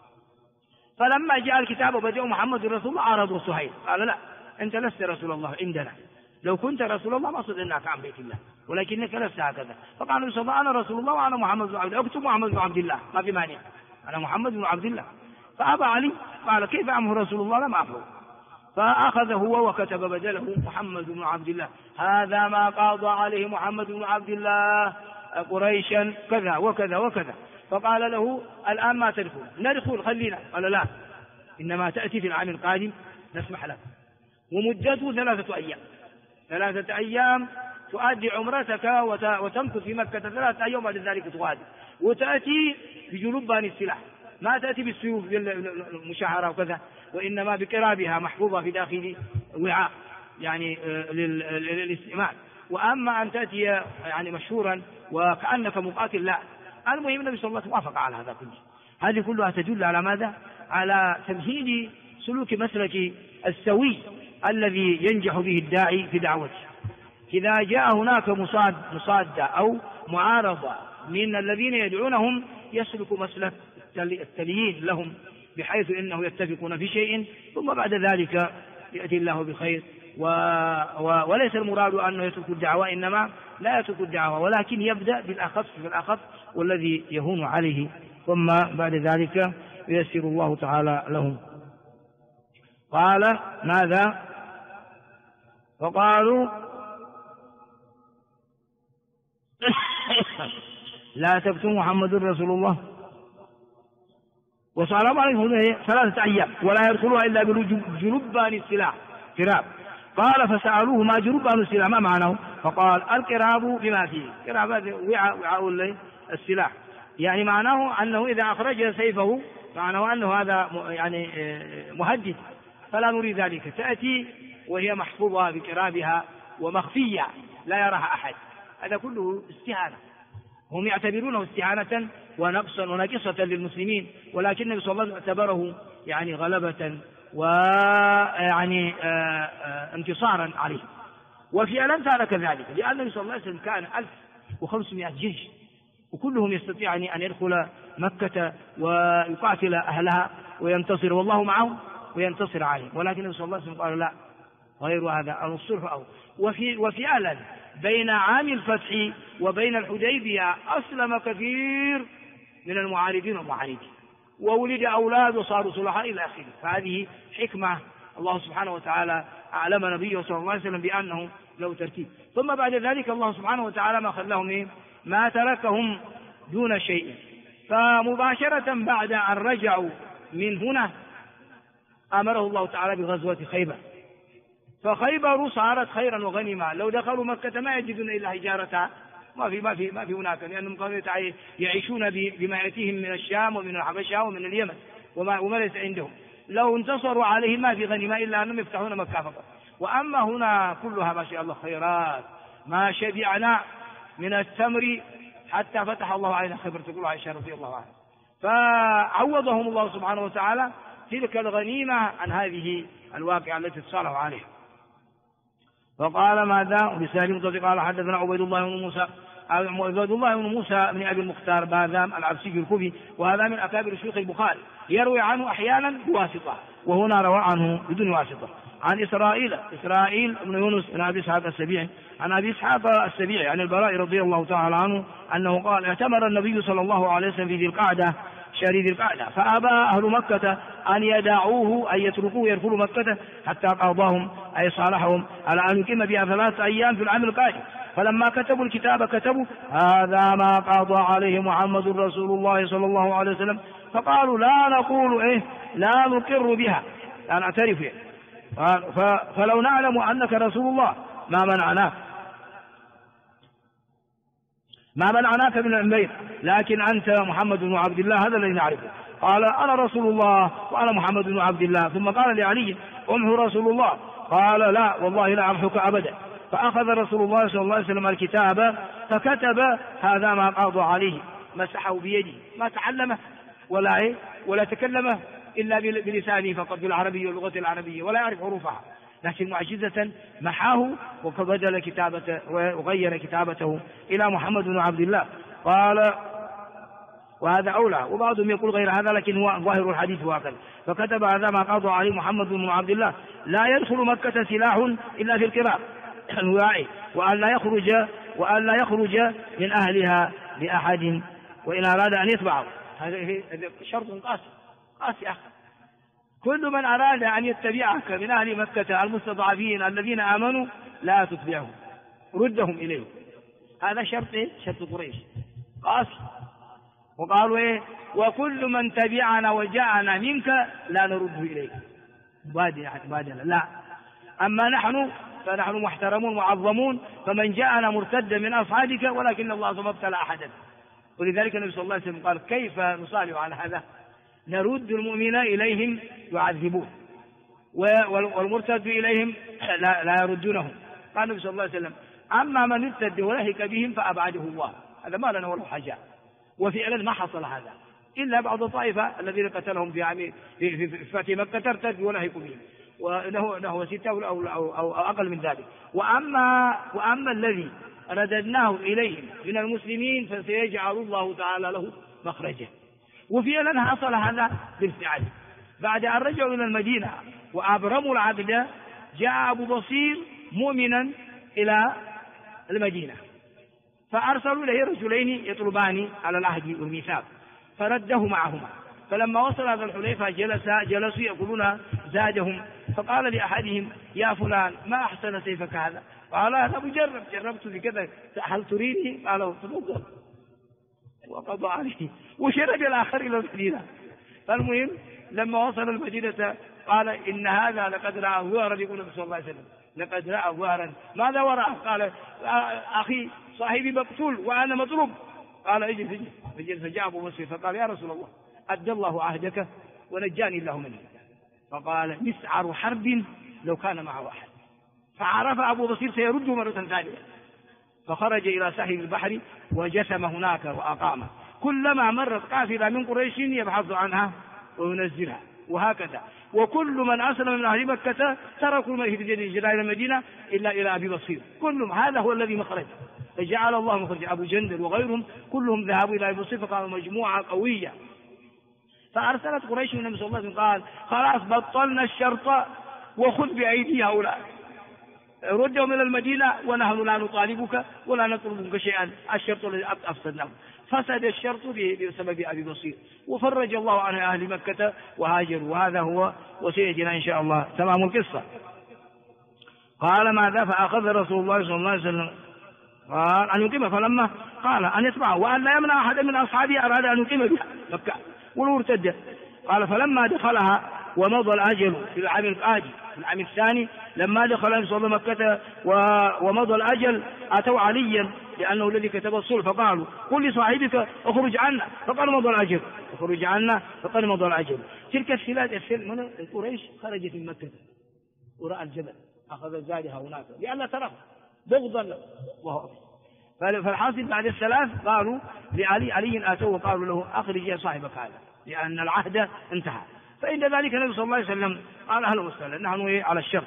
فلما جاء الكتاب وبدأوا محمد رسول الله عرضوا سهيل، قال لا أنت لست رسول الله عندنا، لو كنت رسول الله ما صدرناك عن بيت الله، ولكنك لست هكذا. فقال النبي صلى الله عليه وسلم أنا رسول الله وأنا محمد بن عبد الله، اكتب محمد بن عبد الله ما في مانع، أنا محمد بن عبد الله. فأبى علي قال كيف أمه رسول الله لم أفعل، فأخذ هو وكتب بدله محمد بن عبد الله. هذا ما قاضى عليه محمد بن عبد الله قريشا كذا وكذا وكذا. فقال له الآن ما تدخل؟ ندخل خلينا. قال لا، إنما تأتي في العام القادم نسمح لك، ومدته 3 أيام. 3 أيام تؤدي عمرتك وتمكث في مكة 3 أيام، بعد ذلك تغادر وتأتي بجلبان السلاح، ما تأتي بالسيوف المشعرة وكذا، وإنما بقرابها محفوظة في داخل وعاء يعني للاستعمال. وأما أن تأتي يعني مشهورا وكأنك مقاتل لا. المهم النبي صلى الله عليه وسلم وافق على هذا كله. هذه كلها تدل على ماذا؟ على تمهيد سلوك مسلك السوي الذي ينجح به الداعي في دعوته. إذا جاء هناك مصادة أو معارضة من الذين يدعونهم يسلك مسلك التليين لهم، بحيث إنه يتفقون في شيء ثم بعد ذلك يأتي الله بخير. وليس المراد أنه يترك الدعوة، إنما لا يترك الدعوة، ولكن يبدأ بالأخف والذي يهون عليه، ثم بعد ذلك ييسر الله تعالى لهم. قال ماذا؟ فقالوا لا تكتموا محمد رسول الله، وصار عليهم 3 أيام ولا يدخلوها إلا بجلبان السلاح كراب. قال فسألوه ما جلبان السلاح ما معناه؟ فقال الكراب بما فيه، كراب هذا وعاء السلاح، يعني معناه أنه إذا أخرج سيفه معناه أنه هذا يعني مهدد، فلا نريد ذلك. تأتي وهي محفوظة بكرابها ومخفية لا يراها أحد. هذا كله استهانة، هم يعتبرونه استهانة ونقصا ونقصة للمسلمين، ولكن النبي صلى الله عليه وسلم اعتبره يعني غلبة ويعني انتصارا عليهم. وفعلا كان كذلك، لأن النبي صلى الله عليه وسلم كان 1500 جيش، وكلهم يستطيع أن يدخل مكة ويقاتل أهلها وينتصر، والله معهم وينتصر عليهم. ولكن النبي صلى الله عليه وسلم قال لا، غير هذا الصلح أو وفعلا بين عام الفتح وبين الحديبية أسلم كثير من المعارضين والمعارضين، وولد أولاد وصاروا صلحاء إلى آخره. فهذه حكمة الله سبحانه وتعالى أعلم نبيه صلى الله عليه وسلم بأنه له ترتيب. ثم بعد ذلك الله سبحانه وتعالى ما خلاهم ما تركهم دون شيء. فمباشرة بعد أن رجعوا من هنا أمره الله تعالى بغزوة خيبر، فخيبر صارت خيرا وغنيمة. لو دخلوا مكة ما يجدون إلا هجارتها، ما في هناك، لأنهم كانوا يعيشون بما يأتيهم من الشام ومن الحبشة ومن اليمن وما ليس عندهم. لو انتصروا عليه ما في غنيمة إلا أنهم يفتحون مكة فقط. وأما هنا كلها ما شاء الله خيرات، ما شبعنا من التمر حتى فتح الله علينا خيبر، تقول عائشة رضي الله عنها. فعوضهم الله سبحانه وتعالى تلك الغنيمة عن هذه الواقعة التي تصالحوا عليها. وقال ماذا بسالم مطلق قال حدثنا عبيد الله بن موسى بن أبي المختار باذام العبسي الكوفي، وهذا من أكابر شيوخ البخاري، يروي عنه أحيانا بواسطة، وهنا روى عنه بدون واسطة. عن إسرائيل بن يونس بن أبي إسحاق السبيعي عن أبي إسحاق السبيعي عن البراء رضي الله تعالى عنه أنه قال اعتمر النبي صلى الله عليه وسلم في ذي القعدة شهر ذي القعدة، فأبى أهل مكة أن يدعوه أن يتركوه يدخلوا مكة حتى قاضاهم أي صالحهم على أن يقيم بها 3 أيام في العام القادم. فلما كتبوا الكتاب كتبوا هذا ما قضى عليه محمد رسول الله صلى الله عليه وسلم، فقالوا لا نقول لا نقر بها، لا نعترف فلو نعلم أنك رسول الله ما منعناك من الأمرين، لكن أنت محمد بن عبد الله هذا الذي نعرفه. قال أنا رسول الله وأنا محمد بن عبد الله. ثم قال لعلي أمه رسول الله، قال لا والله لا أمحك أبدا. فأخذ رسول الله صلى الله عليه وسلم الكتاب فكتب هذا ما قضى عليه، مسحه بيده، ما تعلمه ولا تكلمه إلا بلسانه فقط بالعربية واللغة العربية، ولا يعرف حروفها، لكن معجزة محاه وبدل كتابته وغير كتابته إلى محمد بن عبد الله. قال وهذا أولى، وبعضهم يقول غير هذا، لكن هو ظاهر الحديث هكذا. فكتب هذا ما قضى عليه محمد بن عبد الله، لا يدخل مكة سلاح إلا في القراء وأن لا يخرج من أهلها لأحد وإن أراد أن يتبعه. هذا شرط قاسي أخي. كل من أراد أن يتبعك من أهل مكة المستضعفين الذين آمنوا لا تتبعهم، ردهم إليه. هذا شرط قريش قاسي. وقالوا وكل من تبعنا وجاءنا منك لا نرده إليك بادنا لا. أما نحن فنحن محترمون معظمون، فمن جاءنا مرتدا من أصحابك ولكن الله ما ابتلى أحدا. ولذلك النبي صلى الله عليه وسلم قال كيف نصالح على هذا؟ نرد المؤمنين إليهم يعذبون، والمرتد إليهم لا يردونهم. قال النبي صلى الله عليه وسلم أما من ارتد ولهك بهم فأبعده الله، هذا ما لنا ولا حاجة. وفعلا ما حصل هذا إلا بعض الطائفة الذين قتلهم في فتح مكة ارتد ولهكوا بهم، وله 6 أو أقل من ذلك. وأما الذي رددناه إليهم من المسلمين فسيجعل الله تعالى له مخرجه. وفعلا حصل هذا بالفعل. بعد أن رجعوا إلى المدينة وأبرموا العقد، جاء أبو بصير مؤمنا إلى المدينة، فأرسلوا إليه رجلين يطلبان على العهد والميثاق، فرده معهما. فلما وصل هذا الحليفة جلسوا يقولون زادهم، فقال لأحدهم يا فلان ما أحسن سيفك هذا؟ قال أنا جربت بكذا، هل تريني؟ قال تفضل، وقضى عليه وشرد الآخر إلى المدينة. فالمهم لما وصل المدينة قال إن هذا لقد رأى ظهرا، يقول النبي صلى الله عليه وسلم لقد رأى ظهرا. ماذا ورأى؟ قال أخي صاحبي مقتول وأنا مطلوب. قال اجلس. فجاء أبو بصير فقال يا رسول الله أدى الله عهدك ونجاني الله منه. فقال مسعر حرب لو كان معه أحد. فعرف أبو بصير سيرده مرة ثانية، فخرج إلى ساحل البحر وجثم هناك وأقام. كلما مرت قافلة من قريش يبحث عنها وينزلها، وهكذا. وكل من أسلم من أهل مكة تركوا الهجرة إلى المدينة إلا إلى أبي بصير، كلهم هذا هو الذي مخرج، فجعل الله مخرج. أبو جندل وغيرهم كلهم ذهبوا إلى أبي بصير، فقالوا مجموعة قوية. فأرسلت قريش النبي صلى الله عليه وسلم قال خلاص بطلنا الشرط وخذ بأيدي هؤلاء، ردهم إلى المدينة ونحن لا نطالبك ولا نطلب منك شيئا، الشرط الذي أفسدناه. فسد الشرط بسبب أبي بصير، وفرج الله عن أهل مكة وهاجروا، وهذا هو وسيأتينا إن شاء الله تمام القصة. قال ماذا؟ فأخذ رسول الله صلى الله عليه وسلم قال أن يقيم، فلما قال أن يتبعه وأن لا يمنع أحد من أصحابه أراد أن يقيم بها مكة ولو ارتد. قال فلما دخلها ومضى الأجل في العام الآجل في العام الثاني، لما دخل النبي صلى الله عليه وسلم مكة ومضى الأجل أتوا عليا لأنه الذي كتب الصلح، فقالوا قل لصاحبك اخرج عنا، فقال مضى الأجل، اخرج عنا فقال مضى الأجل. تلك الثلاث من قريش خرجت من مكة وراء الجبل، أخذ زادها هناك لأن ترى بغضا له وهو. فالحاصل بعد الثلاث قالوا علي أتوا وقالوا له أخرج يا صاحبك هذا لأن العهد انتهى. فإن ذلك النبي صلى الله عليه وسلم قال أهلا وسهلا نحن على الشر،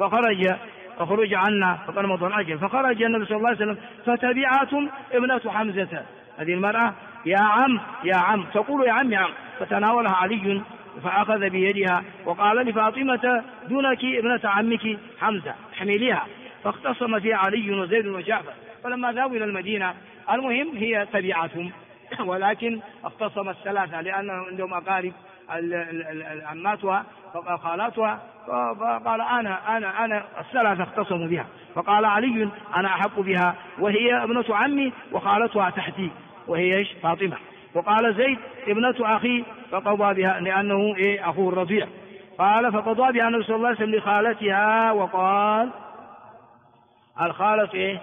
فخرج عنا فقال مضى الأجل. فخرج النبي صلى الله عليه وسلم فتبعتهم ابنة حمزة، هذه المرأة يا عم يا عم تقول يا عم يا عم، فتناولها علي فأخذ بيدها وقال لفاطمة دونك ابنة عمك حمزة احمليها، فاختصم فيها علي وزيد وجعفر. فلما ذهبوا إلى المدينة المهم هي تبعتهم، ولكن اختصم الثلاثة لأن عندهم أقارب عماتها خالاتها، فقال أنا الثلاثة اختصموا بها، فقال علي أنا أحق بها وهي ابنة عمي وخالتها تحتي وهي إيش فاطمة. وقال زيد ابنة أخي فقضى بها لأنه أخوه الرضيع. قال فقضى بها النبي صلى الله عليه وسلم لخالتها، وقال الخالة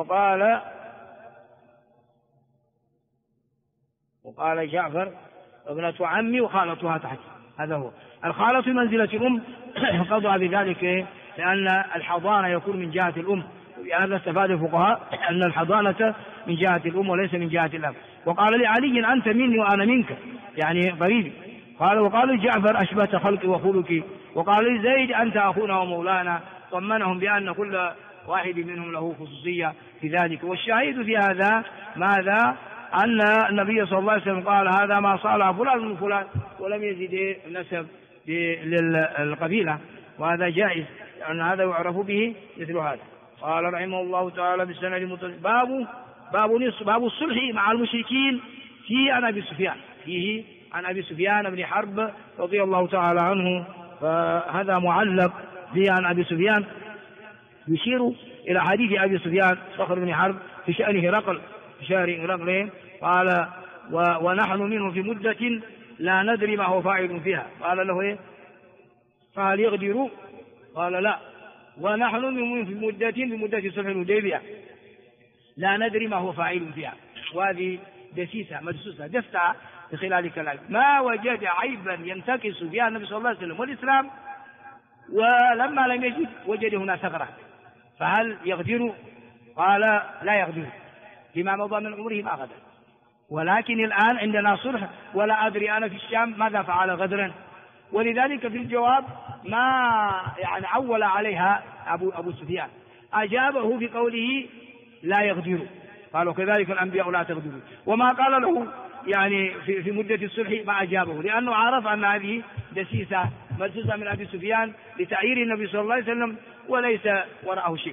وقال جعفر ابنة عمي وخالتها تحت، هذا هو الخالة في منزلة الأم. قضى بذلك لأن الحضانة يكون من جهة الأم، هذا استفاد الفقهاء أن الحضانة من جهة الأم وليس من جهة الأب. وقال لعلي أنت مني وأنا منك يعني قريبي. وقال لجعفر أشبهت خلقي وخلقي. وقال لزيد أنت أخونا ومولانا. طمنهم بأن كل واحد منهم له خصوصية في ذلك. والشاهد في هذا ماذا؟ أن النبي صلى الله عليه وسلم قال هذا ما صالح فلان من فلان، ولم يزد نسب للقبيلة، وهذا جائز لأن هذا يعرف به مثل هذا. قال رحمه الله تعالى بالسند باب الصلح مع المشركين فيه عن أبي سفيان بن حرب رضي الله تعالى عنه. فهذا معلق فيه عن أبي سفيان يشير إلى حديث أبي سفيان صخر بن حرب في شأن هرقل قال ونحن منه في مدة لا ندري ما هو فاعل فيها. قال له فهل يغدر؟ قال لا. ونحن منه في مدة صلح الحديبية لا ندري ما هو فاعل فيها. وهذه دسيسة مدسوسة دفتة في خلال كلامه، ما وجد عيبا ينتكس بها النبي صلى الله عليه وسلم والإسلام، ولما لم يجد وجد هنا ثغرة. فهل يغدر؟ قال لا يغدر، لما مضى من عمره ما غدر، ولكن الآن عندنا صلح ولا أدري أنا في الشام ماذا فعل غدرا. ولذلك في الجواب ما عول عليها أبو سفيان، أجابه في قوله لا يغدر، قالوا كذلك الأنبياء لا تغدروا. وما قال له في مدة الصلح ما أجابه، لأنه عرف أن هذه دسيسة مدسوسة من أبي سفيان لتعيير النبي صلى الله عليه وسلم وليس وراءه شيء.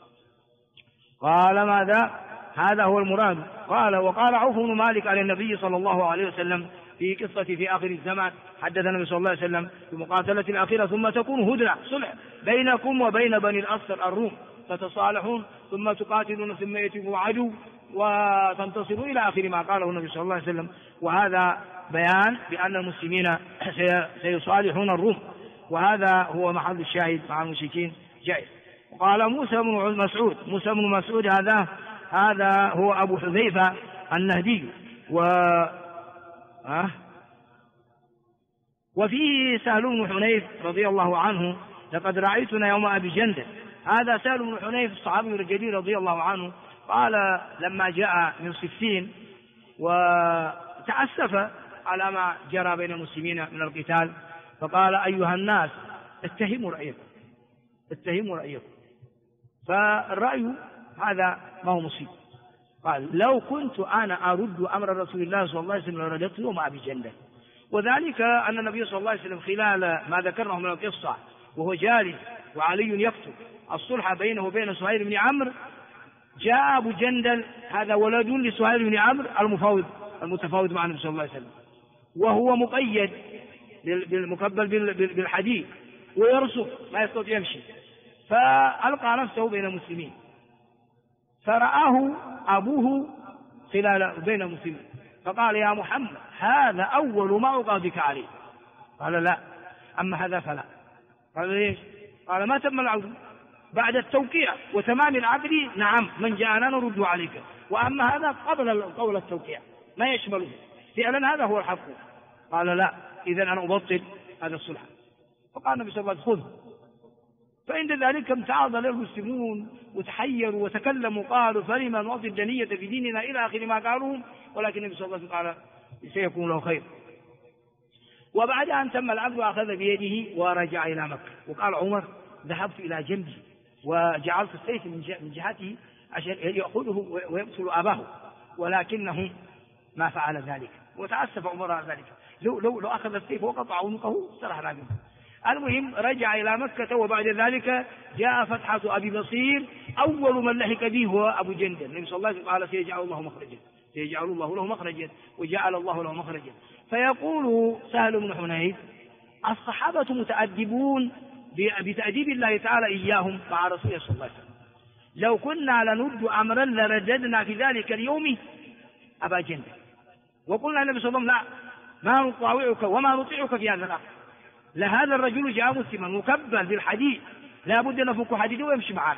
قال ماذا؟ هذا هو المراد. وقال عوف بن مالك على النبي صلى الله عليه وسلم في قصة في آخر الزمان، حدث النبي صلى الله عليه وسلم في مقاتلة الأخيرة ثم تكون هدنة صلح بينكم وبين بني الأصفر الروم، تتصالحون ثم تقاتلون ثم يتم عدو وتنتصروا إلى آخر ما قاله النبي صلى الله عليه وسلم. وهذا بيان بأن المسلمين سيصالحون الروم، وهذا هو محل الشاهد مع المشركين جائز. وقال موسى بن مسعود هذا هو أبو حذيفة النهدي. وفيه سهل بن حنيف رضي الله عنه لقد رأيتنا يوم أبي جندل. هذا سهل بن حنيف الصحابي الجليل رضي الله عنه، قال لما جاء من صفين وتأسف على ما جرى بين المسلمين من القتال، فقال أيها الناس اتهموا رأيكم. فالرأي هذا ما هو مصيب. قال لو كنت أنا أرد أمر رسول الله صلى الله عليه وسلم لرددته مع أبي جندل. وذلك أن النبي صلى الله عليه وسلم خلال ما ذكرناه من القصة وهو جالس وعلي يكتب الصلح بينه وبين سهيل بن عمرو، جاء أبو جندل هذا ولد لسهيل بن عمرو المتفاوض مع النبي صلى الله عليه وسلم، وهو مقيد مكبل بالحديد ويرسخ ما يستطيع يمشي، فألقى نفسه بين المسلمين، فرآه أبوه بين المسلمين، فقال يا محمد هذا أول ما أقاضيك عليه. قال لا، أما هذا فلا. قال ليش؟ قال ما تم العقد بعد التوقيع وتمام العقد، نعم من جاءنا نرد عليك، وأما هذا قبل قول التوقيع ما يشمله، فعلا هذا هو الحق. قال لا، إذن أنا أبطل هذا الصلح. فقال النبي صلى الله عليه وسلم خذ. فعند ذلك امتعض له المسلمون وتحيروا وتكلموا، قالوا فلما نعطي الدنية في ديننا إلى آخر ما قالوا، ولكن النبي صلى الله عليه وسلم قال سيكون له خير. وبعد أن تم العقد أخذ بيده ورجع إلى مكة. وقال عمر ذهبت إلى جنبه وجعلت السيف من جهته عشان يأخذه ويقتل أباه، ولكنه ما فعل ذلك، وتأسف عمر على ذلك. لو أخذ السيف وقطع عنقه استرح منه. المهم رجع إلى مكة، وبعد ذلك جاء فتحة أبي بصير، أول من لحق به هو أبو جندل. النبي صلى الله عليه وسلم قال سيجعل الله له مخرجا، وجعل الله له مخرجا. فيقول سهل بن حنيف الصحابة متأدبون بتأديب الله تعالى إياهم مع رسول الله صلى الله عليه وسلم. لو كنا لنرد أمرا لرددنا في ذلك اليوم أبا جندل، وقلنا النبي صلى الله عليه وسلم لا، ما نطاوعك وما نطيعك في هذا الأمر. لهذا الرجل جاء مسلما مكبل بالحديد، لا بد نفك حديده ويمشي معنا.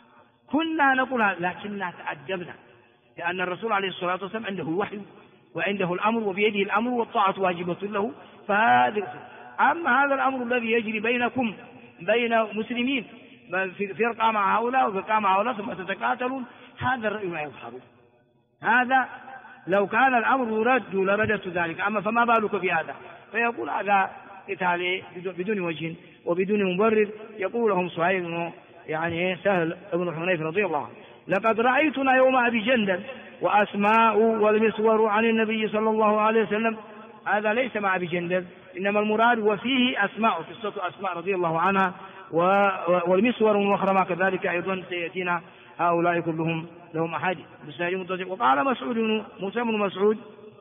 كنا نقولها، لكننا تأدبنا، لأن الرسول عليه الصلاة والسلام عنده الوحي وعنده الأمر وبيده الأمر والطاعة واجبة له. فهذا أما هذا الأمر الذي يجري بينكم بين مسلمين، فرقة مع هؤلاء وفرقة مع هؤلاء ثم تتقاتلون، هذا الرأي ما يظهر. هذا لو كان الأمر يرد لرددت ذلك، أما فما بالك بهذا؟ فيقول هذا قتال بدون وجه وبدون مبرر. يقول لهم سهيل سهل بن حنيف رضي الله عنه لقد رأيتنا يوم أبي جندل وأسماء والمسور عن النبي صلى الله عليه وسلم. هذا ليس مع أبي جندل، إنما المراد وفيه أسماء، قصة أسماء رضي الله عنها، والمسور ومخرمة كذلك أيضا سيأتينا هؤلاء كلهم لهم أحاديث. وقال موسى بن مسعود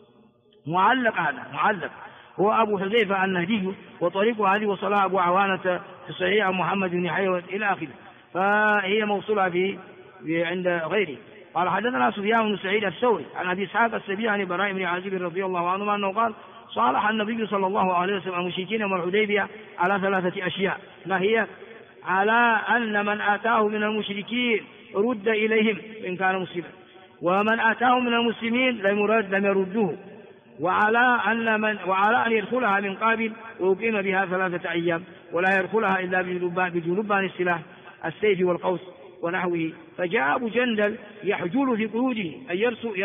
معلق، هذا معلق هو أبو حذيفة النهدي، وطريق هذه وصلها أبو عوانة في صحيح محمد بن حيوة إلى آخره، فهي موصولة عند غيره. قال حدثنا سفيان بن سعيد الثوري عن أبي إسحاق السبيعي عن براء بن عازب رضي الله عنه أنه قال صالح النبي صلى الله عليه وسلم المشركين يوم الحديبية على 3 أشياء، ما هي؟ على أن من آتاه من المشركين رد إليهم إن كان مسلما، ومن آتاه من المسلمين لم يردوه، وعلى أن يدخلها من قابل ويقيم بها 3 أيام، ولا يدخلها إلا بجلبان السلاح السيف والقوس ونحوه. فجاء أبو جندل يحجل في قيوده، أي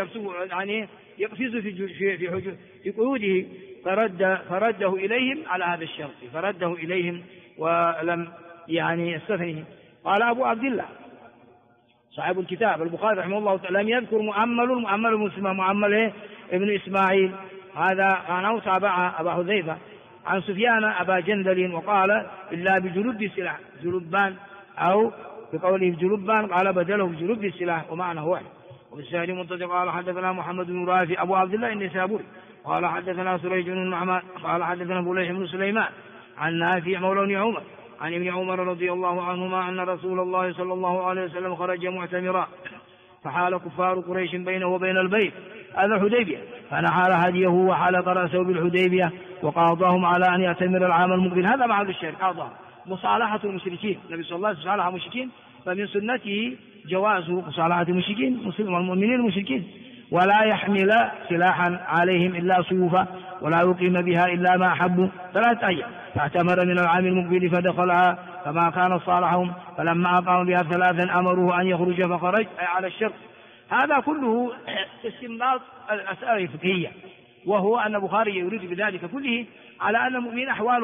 يقفز في قيوده، فرده إليهم على هذا الشرط، فرده إليهم ولم يستثنه. قال أبو عبد الله صاحب الكتاب البخاري رحمه الله تعالى لم يذكر مؤمل مسلم مؤمل ابن إسماعيل، هذا أنا تابع أبا حذيفة عن سفيان أبا جندل، وقال إلا بجلود السلاح، جلبان، أو بقوله جلبان قال بدله بجلود السلاح ومعنى واحد. وبالسهل منتظر قال حدثنا محمد بن رافع أبو عبد الله النسابوري قال حدثنا سريج بن النعمان قال حدثنا بليح بن سليمان عن نافع مولى بن عمر عن ابن عمر رضي الله عنهما أن رسول الله صلى الله عليه وسلم خرج معتمرا، فحال كفار قريش بينه وبين البيت هذا الحديبية، فنحال هديه وحلق رأسه بالحديبية، وقاضاهم على أن يعتمر العام المقبل. هذا معه الشرك، قاضاهم مصالحة المشركين. النبي صلى الله عليه وسلم صالح المشركين، فمن سنته جواز مصالحة المشركين والمؤمنين المشركين، ولا يحمل سلاحا عليهم إلا سيوفا، ولا يقيم بها إلا ما أحبوا 3 أيام. فاعتمر من العام المقبل فدخلها فما كان صالحهم، فلما أقاموا بها 3 أمروه أن يخرج فخرج، أي على الشرط. هذا كله استنباط الأسئلة الفقهية، وهو أن البخاري يريد بذلك كله على أن المؤمنين أحوالهم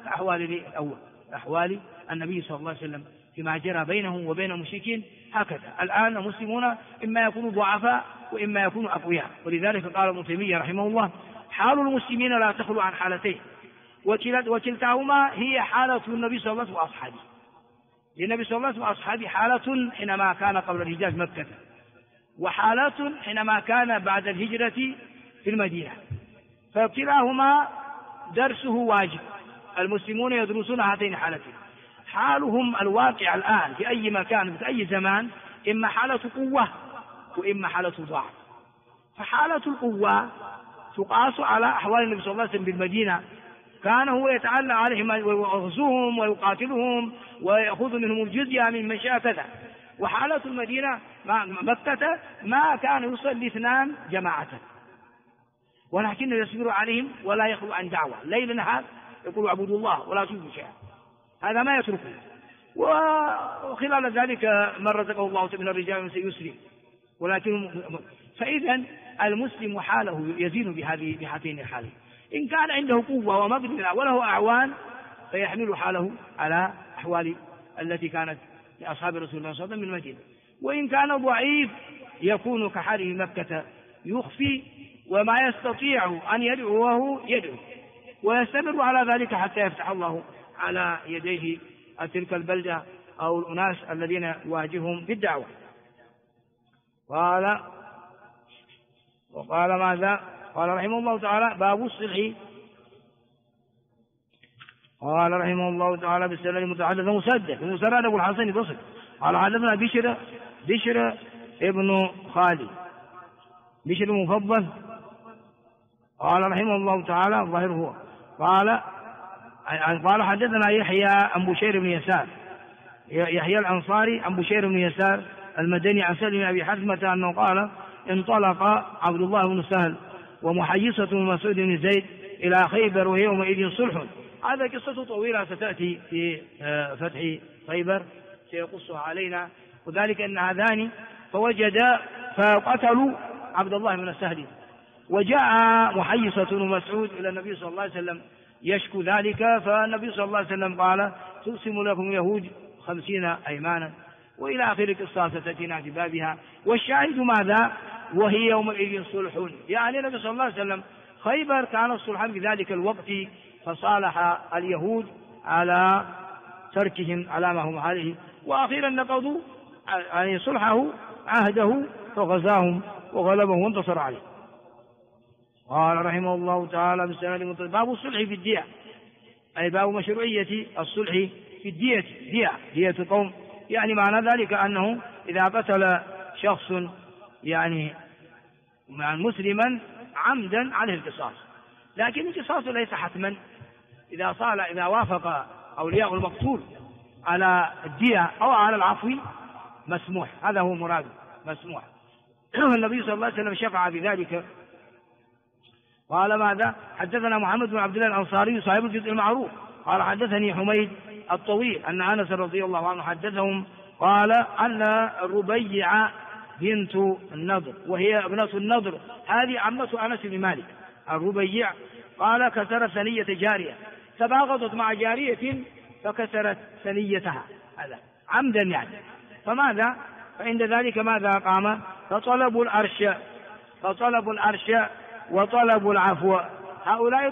كأحوال الأول، أحوال النبي صلى الله عليه وسلم فيما جرى بينهم وبين المشركين هكذا. الآن المسلمون إما يكونوا ضعفاء وإما يكونوا أقوياء، ولذلك قال ابن تيمية رحمه الله: حال المسلمين لا تخلو عن حالتين، وكلتاهما هي حالة النبي صلى الله عليه وسلم وأصحابه. للنبي صلى الله عليه وسلم وأصحابه حالة حينما كان قبل الهجرة مكة، وحالة حينما كان بعد الهجرة في المدينة، فكلاهما درسه واجب. المسلمون يدرسون هاتين الحالتين. حالهم الواقع الآن في أي مكان في أي زمان إما حالة قوة وإما حالة ضعف. فحالة القوة تقاس على أحوال النبي صلى الله عليه وسلم بالمدينة، كان هو يتعلى عليهم ويغزوهم ويقاتلهم ويأخذ منهم الجزية من من شاء كذا. وحالة المدينة مكة ما كان يصلي 2 جماعة، ولكنه يصبر عليهم ولا يخلو عن دعوة ليل نهار، يقول اعبدوا الله ولا تشركوا شيئا، هذا ما يتركه. وخلال ذلك من رزقه الله من الرجال سيسلم، ولكن فإذا المسلم حاله يزين بهاتين الحالين. إن كان عنده قوة ومقدرة وله أعوان فيحمل حاله على أحوال التي كانت لأصحاب رسول الله صلى الله عليه وسلم من المدينة. وإن كان ضعيف يكون كحاله مكة، يخفي وما يستطيع أن يدعوه يدعو، ويستمر على ذلك حتى يفتح الله على يديه تلك البلدة أو الأناس الذين يواجههم بالدعوة. وقال ماذا؟ قال رحمه الله تعالى: باب الصلح. قال رحمه الله تعالى: بالسنة المتحدث مسدد أبو الحسن البصري قال حدثنا بشر ابن خالد بشر المفضل قال رحمه الله تعالى الظاهر هو قال حدثنا يحيى عن بشير بن يسار، يحيى الأنصاري عن بشير بن يسار المدني عن سلم أبي حزمة أنه قال: انطلق عبد الله بن سهل ومحيصة بن مسعود بن زيد إلى خيبر وهي يومئذ صلح. هذا قصة طويلة ستأتي في فتح خيبر سيقصها علينا، وذلك أن هذان فقتلوا عبد الله بن سهل، وجاء محيصة بن مسعود إلى النبي صلى الله عليه وسلم يشكو ذلك، فالنبي صلى الله عليه وسلم قال: تقسم لكم يهود 50 أيمانا، وإلى آخر القصة ستأتينا في بابها. والشاهد ماذا؟ وهي يومئذ صلح، يعني النبي صلى الله عليه وسلم خيبر كان صلحا في ذلك الوقت، فصالح اليهود على تركهم على ما هم عليه، وأخيرا نقضوا يعني صلحه عهده فغزاهم وغلبهم وانتصر عليه. قال رحمه الله تعالى: باب الصلح في الدية، أي باب مشروعية الصلح في الدية. دية قوم، يعني معنى ذلك أنه إذا قتل شخص يعني مسلما عمدا عليه القصاص، لكن القصاص ليس حتما. إذا وافق أولياء المقتول على الدية أو على العفو مسموح، هذا هو مراد مسموح. النبي صلى الله عليه وسلم شفع بذلك. قال ماذا؟ حدثنا محمد بن عبد الله الأنصاري صاحب الجزء المعروف قال حدثني حميد الطويل أن أنس رضي الله عنه حدثهم قال أن الربيع بنت النضر وهي ابنة النضر، هذه عمة أنس بن مالك. الربيع قال: كسرت ثنية جارية، تباغضت مع جارية فكسرت ثنيتها، هذا عمدا يعني. فماذا؟ فعند ذلك ماذا قام؟ فطلبوا الأرش وطلبوا العفو. هؤلاء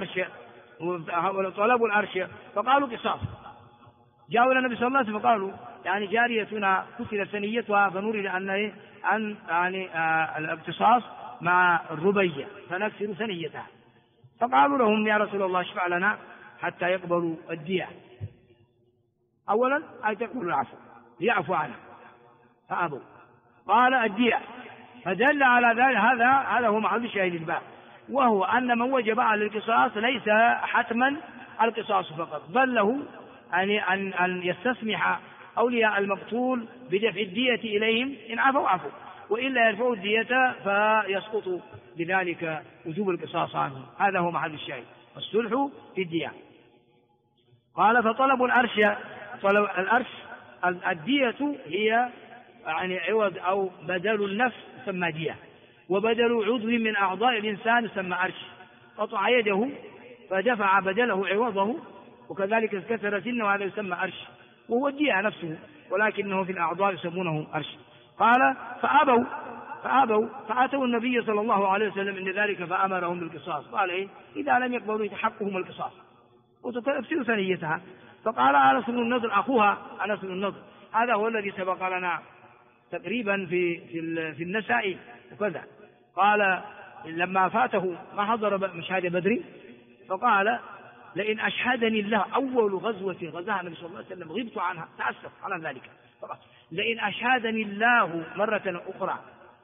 طلبوا الأرش فقالوا قصاص. جاءوا الى النبي صلى الله عليه وسلم فقالوا: يعني جاريتنا كسرت ثنيتها فنريد أن يعني الاقتصاص مع الربيع فنكسر ثنيتها. فقالوا لهم: يا رسول الله اشفع لنا حتى يقبلوا الدية. أولا أي تقبلوا العفو ليعفو عنه، فأبوا. قال: الدية. فدل على ذلك هذا هو محل الشاهد الباب، وهو أن من وجب على القصاص ليس حتما القصاص فقط، بل له أن يستسمح أولياء المقتول بدفع الدية إليهم إن عفوا عفوا، وإلا يدفعوا الدية فيسقط بذلك وجوب القصاص عنه. هذا هو محل الشاهد، الصلح في الدية. قال: فطلبوا الأرش. طلب الأرش الدية هي يعني عوض أو بدل النفس يسمى دية، وبدل عضو من أعضاء الإنسان يسمى أرش. قطع يده فدفع بدله عوضه وكذلك كسر سنه وهذا يسمى أرش، وهو الدية نفسه ولكنه في الأعضاء يسمونه أرش. قال فأبوا فأتوا النبي صلى الله عليه وسلم إن ذلك فأمرهم بالقصاص. قال إيه؟ إذا لم يقبلوا حقهم القصاص وتفسير ثنيتها. فقال أنس بن النضر أخوها أنس بن النضر، هذا هو الذي سبق لنا تقريبا في النساء وكذا. قال لما فاته ما حضر مشهد بدر فقال لئن أشهدني الله، أول غزوة غزاها النبي صلى الله عليه وسلم غبت عنها، تأسف على ذلك، لئن أشهدني الله مرة أخرى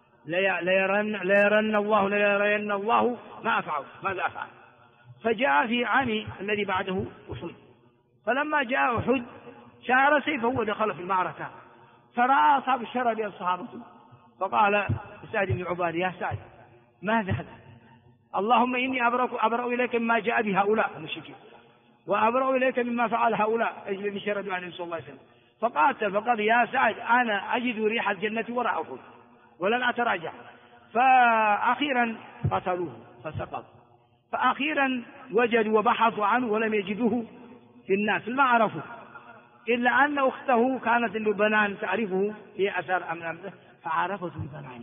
ليرين الله ما أفعل، ماذا أفعل؟ فجاء في عام الذي بعده أحد، فلما جاء أحد شعر سيفه ودخل في المعركة، فرأى أصحاب الشر بالصحابة فقال سعد بن عبادة يا سعد ماذا هذا؟ اللهم إني أبرأ إليك مما جاء بهؤلاء المشركين، وأبرأ إليك مما فعل هؤلاء الذين شردوا عن النبي صلى الله عليه وسلم. فقاتل فقال يا سعد أنا أجد ريح الجنة وراء أحد ولن أتراجع. فأخيرا قتلوه فسقط، فأخيرا وجدوا وبحثوا عنه ولم يجدوه في الناس ما عرفوا، إلا أن أخته كانت لبنان تعرفه في أثر أمامه فعرفته ببنان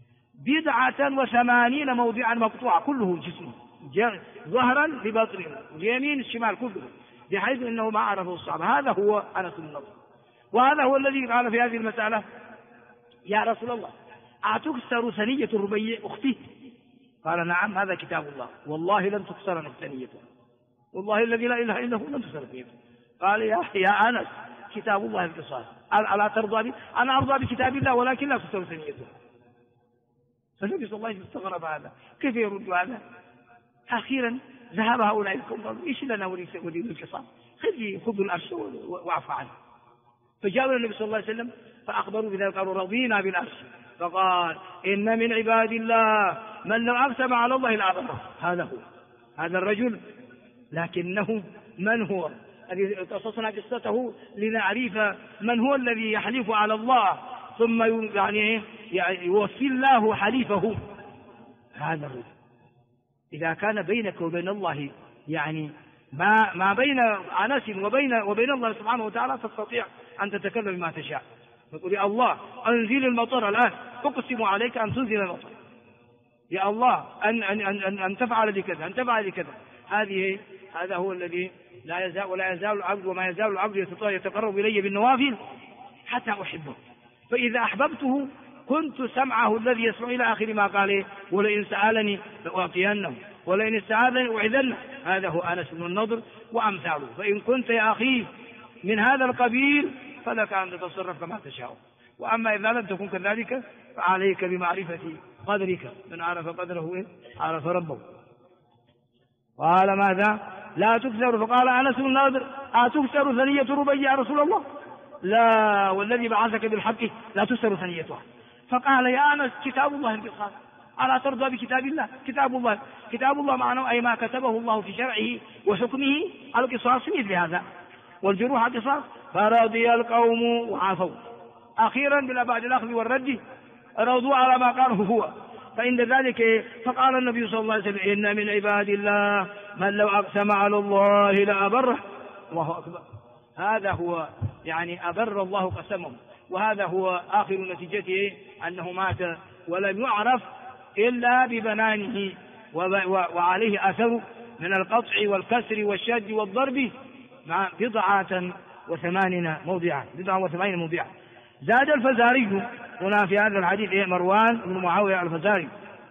89 موضعا مقطوعة كله جسمه ظهرا لبطنه اليمين الشمال كله، بحيث أنه ما عرفه الصحابة. هذا هو أنس بن النضر، وهذا هو الذي قال في هذه المسألة يا رسول الله أتكسر ثنية الربيع أختي؟ قال نعم هذا كتاب الله والله لن تكسر ثنيته، والله الذي لا إله إلا هو لن تكسر ثنيته. قال يا أنس كتاب الله القصاص، ألا ترضى بي؟ أنا أرضى بكتاب الله ولكن لا تكسر ثنيته. فالنبي صلى الله عليه وسلم استغرب هذا، كيف يرد هذا؟ أخيرا ذهب هؤلاء القوم قالوا إيش لنا ولي القصاص، خذوا الأرش واعفوا عنه. فجاءوا النبي صلى الله عليه وسلم فأخبروا بذلك قالوا رضينا بالأرش. فقال إن من عباد الله من لو أقسم على الله لأبره. هذا الرجل، لكنه من هو؟ قصصنا قصته لنعرف من هو الذي يحلف على الله ثم يوفي الله حليفه. هذا الرجل إذا كان بينك وبين الله ما بين أنس وبين الله سبحانه وتعالى تستطيع أن تتكلم بما تشاء، تقول يا الله أنزل المطر الآن، أقسم عليك أن تنزل المطر، يا الله أن تفعل بكذا، أن تفعل بكذا. هذا هو الذي لا يزال العبد وما يزال العبد يتقرب إلي بالنوافل حتى أحبه، فإذا أحببته كنت سمعه الذي يسمع إلى آخر ما قال ولئن سألني لأعطينه ولئن استعاذني أعيذنه. هذا هو أنس بن النضر وأمثاله. فإن كنت يا أخي من هذا القبيل فلك أن تتصرف كما تشاء، وأما إذا لم تكن كذلك فعليك بمعرفة قدرك، من عرف قدره عرف ربه. قال ماذا؟ لا تكسر. فقال أنس بن النضر أتكسر ثنية ربيع يا رسول الله؟ لا والذي بعثك بالحق لا تكسر ثنيتها. فقال يا أنس كتاب الله القصاص، ألا ترضى بكتاب الله؟ كتاب الله معناه أي ما كتبه الله في شرعه وحكمه القصاص مثل هذا، والجروح قصاص. فرضي القوم وعافوا، أخيرا بعد الأخذ والرد رضوا على ما قاله هو. فإن ذلك فقال النبي صلى الله عليه وسلم إن من عباد الله من لو أقسم على الله لأبره. الله أكبر. هذا هو أبر الله قسمه، وهذا هو آخر نتيجته أنه مات ولم يعرف إلا ببنانه، وعليه أثر من القطع والكسر والشد والضرب مع 89 موضعا. زاد الفزاري هنا في هذا الحديث مروان بن معاوية الفزاري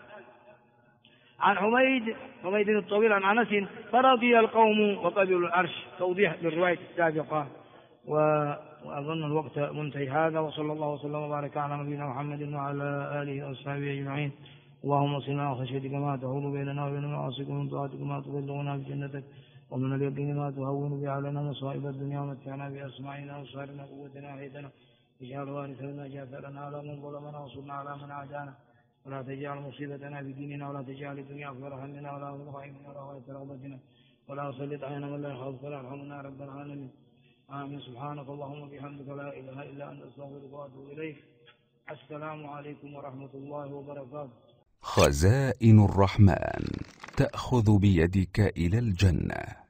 عن حميد الطويل عن أنس فرضي القوم وقبلوا العرش، توضيح للرواية السابقة. وأظن الوقت منتهي هذا، وصلى الله وسلم وبارك على نبينا محمد وعلى آله وصحبه أجمعين. اللهم صلنا وخشيتك ما تحول بيننا وبين معاصيك، ومن طاعتك ما تبلغنا بجنتك، ومن اليقين ما تهون به علينا مصائب الدنيا، ومتعنا بأسماعنا وأبصارنا وقوتنا وحيدنا، اجعل وارثنا جاثرنا على من ظلمنا وانصرنا على من عادانا، ولا تجعل مصيبتنا في ديننا، ولا تجعل الدنيا أكبر همنا ولا مبلغ علمنا ولا غاية رغبتنا، ولا تسلط علينا من لا يخافك ولا يرحمنا يا رب العالمين. آمين. سبحانك اللهم وبحمدك لا إله إلا أنت أستغفرك وأتوب إليك. السلام عليكم ورحمة الله وبركاته. خزائن الرحمن تأخذ بيدك إلى الجنة.